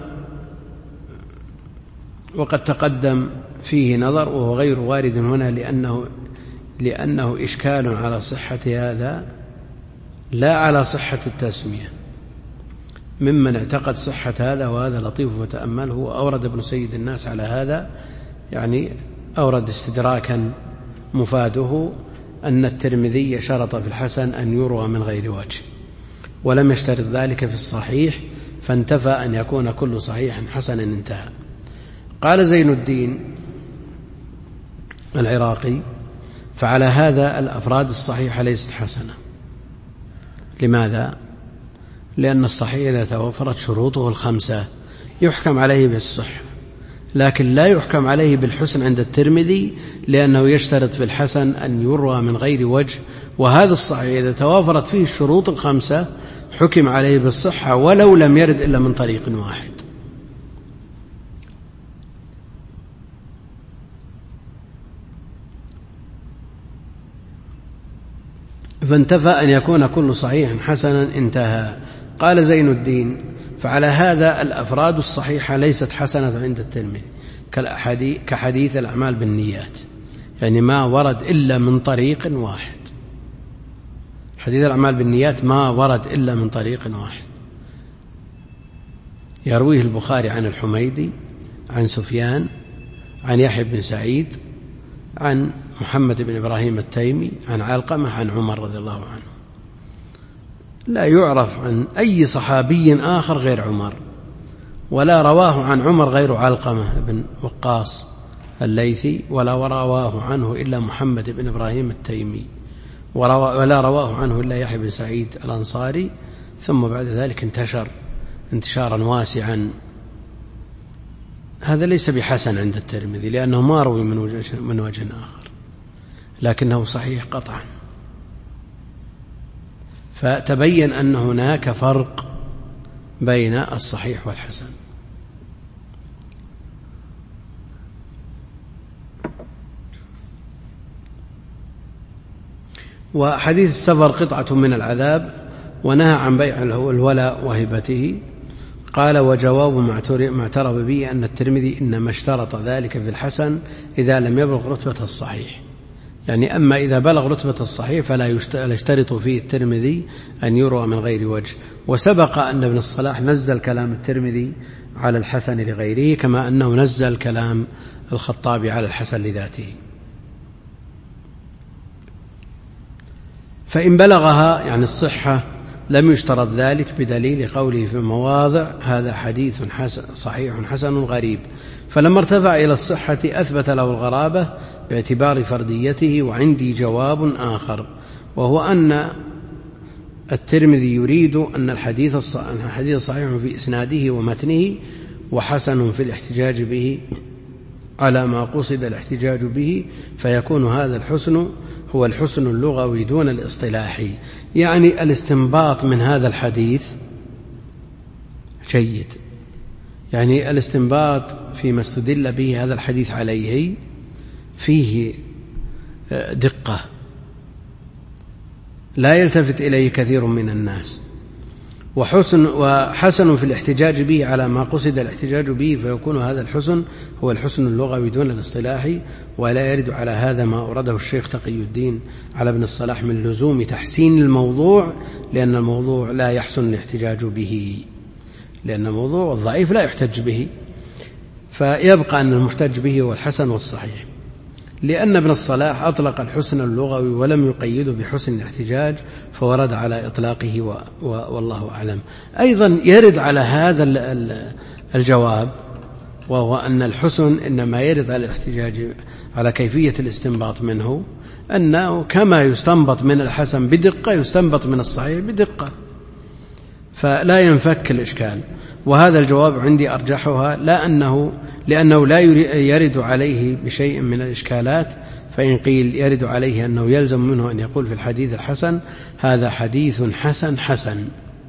وقد تقدم فيه نظر وهو غير وارد هنا، لأنه لأنه إشكال على صحة هذا لا على صحة التسمية، ممن اعتقد صحة هذا، وهذا لطيف وتأمله. وأورد ابن سيد الناس على هذا، يعني أورد استدراكا مفاده أن الترمذي شرط في الحسن أن يروى من غير وجه، ولم يشترط ذلك في الصحيح، فانتفى أن يكون كل صحيح حسنا. انتهى. قال زين الدين العراقي: فعلى هذا الأفراد الصحيحة ليست حسنة. لماذا؟ لأن الصحيح إذا توفرت شروطه الخمسة يحكم عليه بالصحة، لكن لا يحكم عليه بالحسن عند الترمذي، لأنه يشترط في الحسن أن يروى من غير وجه، وهذا الصحيح إذا توافرت فيه الشروط الخمسة حكم عليه بالصحة ولو لم يرد إلا من طريق واحد. فانتفى أن يكون كل صحيح حسنا. انتهى. قال زين الدين: فعلى هذا الأفراد الصحيحة ليست حسنة عند الترمذي كحديث الأعمال بالنيات، يعني ما ورد إلا من طريق واحد. حديث الأعمال بالنيات ما ورد إلا من طريق واحد، يرويه البخاري عن الحميدي عن سفيان عن يحيى بن سعيد عن محمد بن إبراهيم التيمي عن علقمة عن عمر رضي الله عنه. لا يعرف عن أي صحابي آخر غير عمر، ولا رواه عن عمر غير علقمة بن وقاص الليثي، ولا رواه عنه إلا محمد بن إبراهيم التيمي، ولا رواه عنه إلا يحيى بن سعيد الأنصاري. ثم بعد ذلك انتشر انتشارا واسعا. هذا ليس بحسن عند الترمذي لأنه ما روي من وجه, من وجه آخر، لكنه صحيح قطعا. فتبين أن هناك فرق بين الصحيح والحسن. وحديث السفر قطعة من العذاب، ونهى عن بيع الولاء وهبته. قال: وجواب ما اعترف به أن الترمذي إنما اشترط ذلك في الحسن إذا لم يبلغ رتبة الصحيح، يعني أما إذا بلغ رتبة الصحيح فلا يشترط فيه الترمذي أن يروى من غير وجه. وسبق أن ابن الصلاح نزل كلام الترمذي على الحسن لغيره، كما أنه نزل كلام الخطابي على الحسن لذاته. فإن بلغها يعني الصحة لم يشترط ذلك، بدليل قوله في مواضع: هذا حديث حسن صحيح حسن غريب. فلما ارتفع إلى الصحة أثبت له الغرابة باعتبار فرديته. وعندي جواب آخر، وهو أن الترمذي يريد أن الحديث صحيح في إسناده ومتنه، وحسن في الاحتجاج به على ما قصد الاحتجاج به، فيكون هذا الحسن هو الحسن اللغوي دون الاصطلاحي. يعني الاستنباط من هذا الحديث جيد، يعني الاستنباط فيما استدل به هذا الحديث عليه فيه دقة لا يلتفت إليه كثير من الناس، وحسن وحسن في الاحتجاج به على ما قصد الاحتجاج به، فيكون هذا الحسن هو الحسن اللغوي دون الاصطلاحي. ولا يرد على هذا ما أورده الشيخ تقي الدين على ابن الصلاح من لزوم تحسين الموضوع، لأن الموضوع لا يحسن الاحتجاج به، لأن الموضوع الضعيف لا يحتج به، فيبقى أن المحتج به هو الحسن والصحيح. لأن ابن الصلاح أطلق الحسن اللغوي ولم يقيده بحسن الاحتجاج، فورد على إطلاقه و... و... والله أعلم. أيضا يرد على هذا الجواب، وهو أن الحسن إنما يرد على الاحتجاج على كيفية الاستنباط منه، أنه كما يستنبط من الحسن بدقة يستنبط من الصحيح بدقة، فلا ينفك الإشكال. وهذا الجواب عندي أرجحها، لا أنه لأنه لا يرد عليه بشيء من الإشكالات، فإن قيل يرد عليه أنه يلزم منه أن يقول في الحديث الحسن هذا حديث حسن حسن.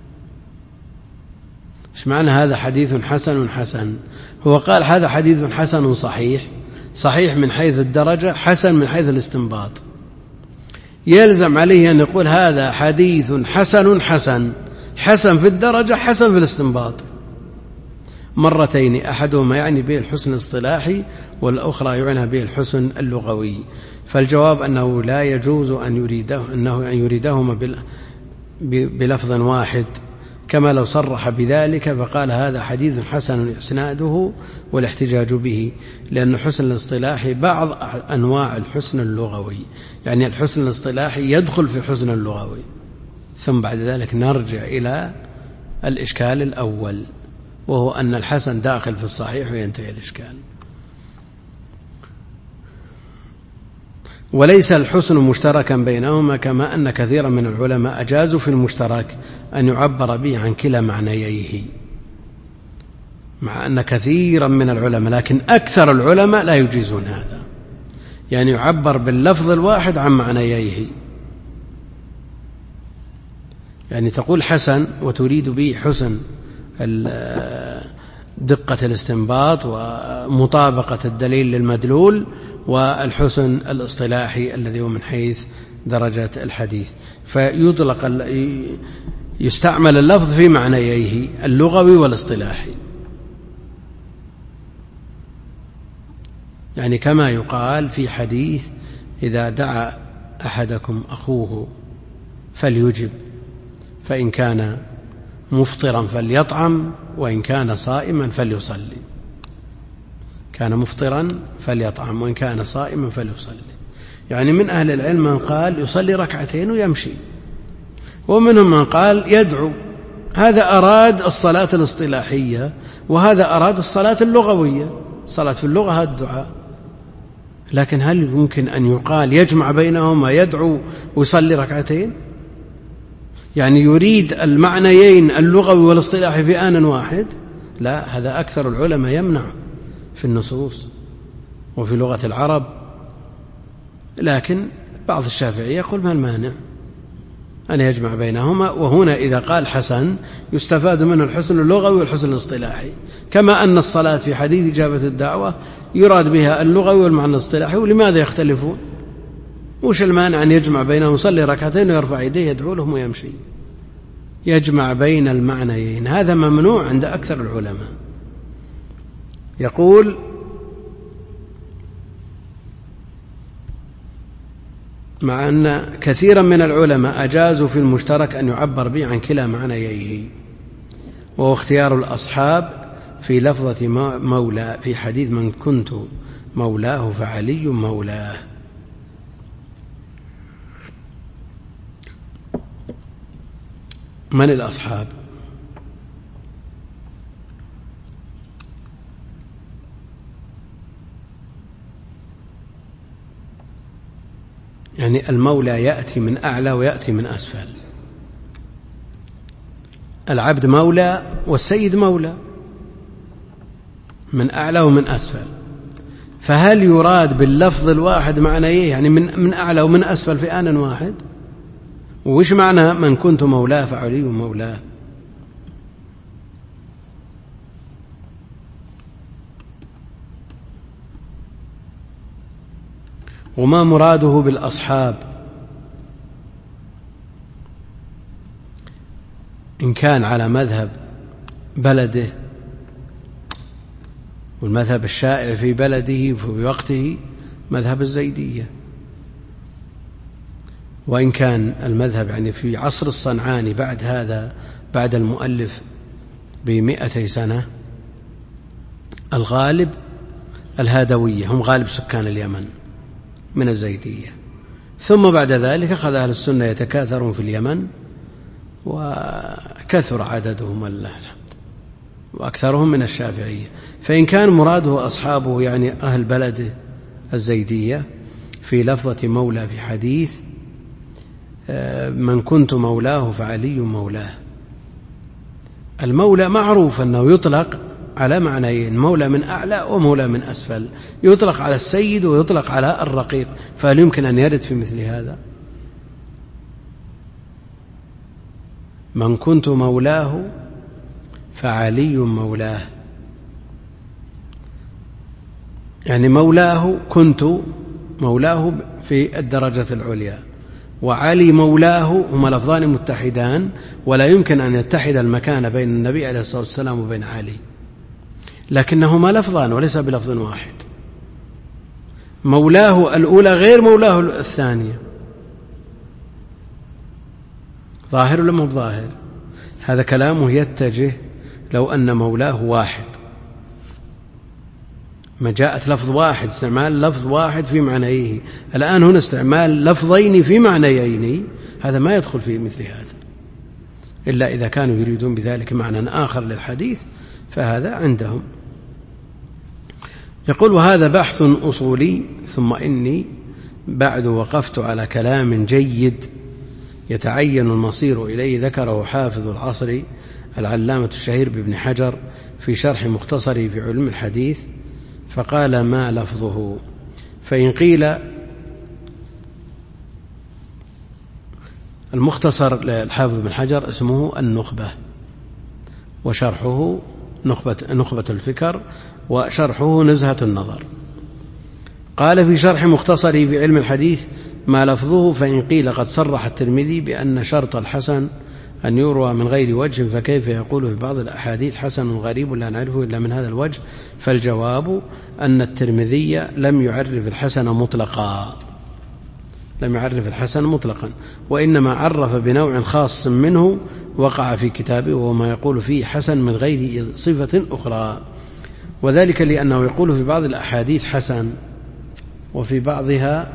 إيش معنى هذا حديث حسن حسن؟ هو قال هذا حديث حسن صحيح، صحيح من حيث الدرجة، حسن من حيث الاستنباط. يلزم عليه أن يقول هذا حديث حسن حسن، حسن في الدرجة حسن في الاستنباط، مرتين، أحدهما يعني به الحسن الاصطلاحي والأخرى يعني به الحسن اللغوي. فالجواب أنه لا يجوز أن يريده أنه أن يريدهما بلفظ واحد، كما لو صرح بذلك فقال هذا حديث حسن إسناده والاحتجاج به، لأن الحسن الاصطلاحي بعض أنواع الحسن اللغوي، يعني الحسن الاصطلاحي يدخل في الحسن اللغوي. ثم بعد ذلك نرجع إلى الإشكال الأول، وهو أن الحسن داخل في الصحيح وينتهي الإشكال. وليس الحسن مشتركا بينهما، كما أن كثيرا من العلماء أجازوا في المشترك أن يعبر به عن كلا معنييه، مع أن كثيرا من العلماء لكن أكثر العلماء لا يجيزون هذا، يعني يعبر باللفظ الواحد عن معنييه. يعني تقول حسن وتريد به حسن دقة الاستنباط ومطابقة الدليل للمدلول، والحسن الاصطلاحي الذي هو من حيث درجة الحديث. فيطلق يستعمل اللفظ في معنييه اللغوي والاصطلاحي، يعني كما يقال في حديث إذا دعا أحدكم أخوه فليجب، فإن كان مفطرا فليطعم، وإن كان صائما فليصلي. كان مفطرا فليطعم، وإن كان صائما فليصلي. يعني من أهل العلم من قال يصلي ركعتين ويمشي، ومنهم من قال يدعو. هذا أراد الصلاة الاصطلاحية، وهذا أراد الصلاة اللغوية. صلاة في اللغة هذا الدعاء، لكن هل يمكن أن يقال يجمع بينهما يدعو ويصلي ركعتين؟ يعني يريد المعنيين اللغوي والاصطلاحي في آن واحد؟ لا، هذا أكثر العلماء يمنع في النصوص وفي لغة العرب، لكن بعض الشافعية يقول ما المانع أن يجمع بينهما. وهنا إذا قال حسن يستفاد منه الحسن اللغوي والحسن الاصطلاحي، كما أن الصلاة في حديث إجابة الدعوة يراد بها اللغوي والمعنى الاصطلاحي. ولماذا يختلفون؟ وش المانع أن يجمع بينهم؟ يصلي ركعتين ويرفع يديه يدعو لهم ويمشي، يجمع بين المعنيين. هذا ممنوع عند أكثر العلماء. يقول مع أن كثيرا من العلماء أجازوا في المشترك أن يعبر به عن كلا معنييه، وهو اختيار الأصحاب في لفظة مولى في حديث من كنت مولاه فعلي مولاه. من الأصحاب؟ يعني المولى يأتي من أعلى ويأتي من أسفل. العبد مولى والسيد مولى، من أعلى ومن أسفل. فهل يراد باللفظ الواحد معنيه يعني من من أعلى ومن أسفل في آن واحد؟ وش معنى من كنت مولاه فعلي مولاه؟ وما مراده بالأصحاب، إن كان على مذهب بلده والمذهب الشائع في بلده في وقته مذهب الزيدية، وإن كان المذهب يعني في عصر الصنعاني بعد هذا بعد المؤلف بمئتي سنة الغالب الهادوية، هم غالب سكان اليمن من الزيدية. ثم بعد ذلك أخذ أهل السنة يتكاثرون في اليمن وكثر عددهم والله الحمد، وأكثرهم من الشافعية. فإن كان مراده أصحابه يعني أهل بلده الزيدية في لفظة مولى في حديث من كنت مولاه فعلي مولاه، المولى معروف أنه يطلق على معنيين، مولى من أعلى ومولى من أسفل، يطلق على السيد ويطلق على الرقيق، فهل يمكن أن يرد في مثل هذا؟ من كنت مولاه فعلي مولاه، يعني مولاه كنت مولاه في الدرجة العليا، وعلي مولاه، هما لفظان متحدان ولا يمكن أن يتحد المكان بين النبي عليه الصلاة والسلام وبين علي، لكنهما لفظان وليس بلفظ واحد. مولاه الأولى غير مولاه الثانية، ظاهر ولا مو ظاهر؟ هذا كلامه يتجه لو أن مولاه واحد، ما جاءت لفظ واحد، استعمال لفظ واحد في معنيه. الآن هنا استعمال لفظين في معنيين، هذا ما يدخل في مثل هذا إلا إذا كانوا يريدون بذلك معنى آخر للحديث، فهذا عندهم. يقول وهذا بحث أصولي، ثم إني بعد وقفت على كلام جيد يتعين المصير إليه، ذكره حافظ العصر العلامة الشهير بابن حجر في شرح مختصره في علم الحديث، فقال ما لفظه؟ فإن قيل المختصر للحافظ بن حجر اسمه النخبة، وشرحه نخبة, نخبة الفكر، وشرحه نزهة النظر. قال في شرح مختصره في علم الحديث ما لفظه؟ فإن قيل قد صرح الترمذي بأن شرط الحسن أن يروى من غير وجه، فكيف يقول في بعض الأحاديث حسن غريب لا نعرفه إلا من هذا الوجه؟ فالجواب أن الترمذي لم يعرف الحسن مطلقا، لم يعرف الحسن مطلقا، وإنما عرف بنوع خاص منه وقع في كتابه، وما يقول فيه حسن من غير صفة أخرى، وذلك لأنه يقول في بعض الأحاديث حسن وفي بعضها،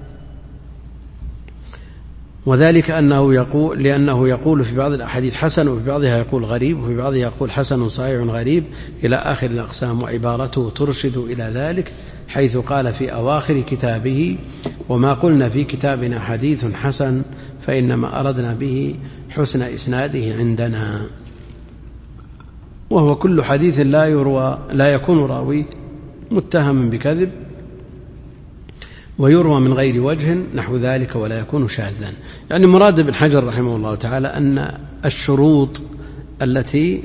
وذلك أنه يقول لأنه يقول في بعض الأحاديث حسن وفي بعضها يقول غريب وفي بعضها يقول حسن صحيح غريب إلى آخر الأقسام، وعبارته ترشد إلى ذلك، حيث قال في أواخر كتابه وما قلنا في كتابنا حديث حسن فإنما أردنا به حسن إسناده عندنا، وهو كل حديث لا يروى لا يكون راويه متهم بكذب ويروى من غير وجه نحو ذلك ولا يكون شاذا. يعني مراد ابن حجر رحمه الله تعالى أن الشروط التي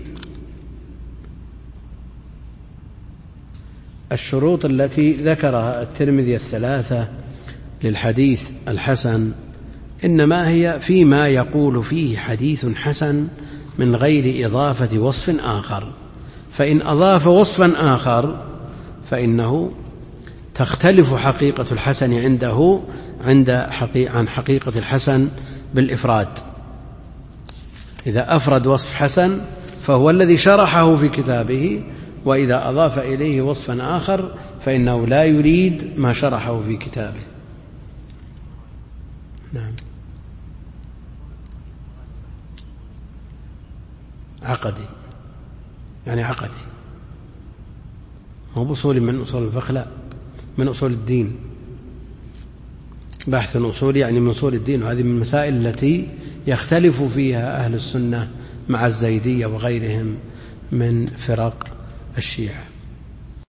الشروط التي ذكرها الترمذي الثلاثة للحديث الحسن إنما هي فيما يقول فيه حديث حسن من غير إضافة وصف آخر، فإن أضاف وصفا آخر فإنه تختلف حقيقة الحسن عنده عند حقيقة عن حقيقة الحسن بالإفراد. إذا أفرد وصف حسن فهو الذي شرحه في كتابه، وإذا أضاف إليه وصفا آخر فإنه لا يريد ما شرحه في كتابه. نعم. عقدي يعني عقدي، مو بأصول من أصول الفقه، لا، من أصول الدين، بحث أصولي يعني من أصول الدين، وهذه من المسائل التي يختلف فيها أهل السنة مع الزيدية وغيرهم من فرق الشيعة.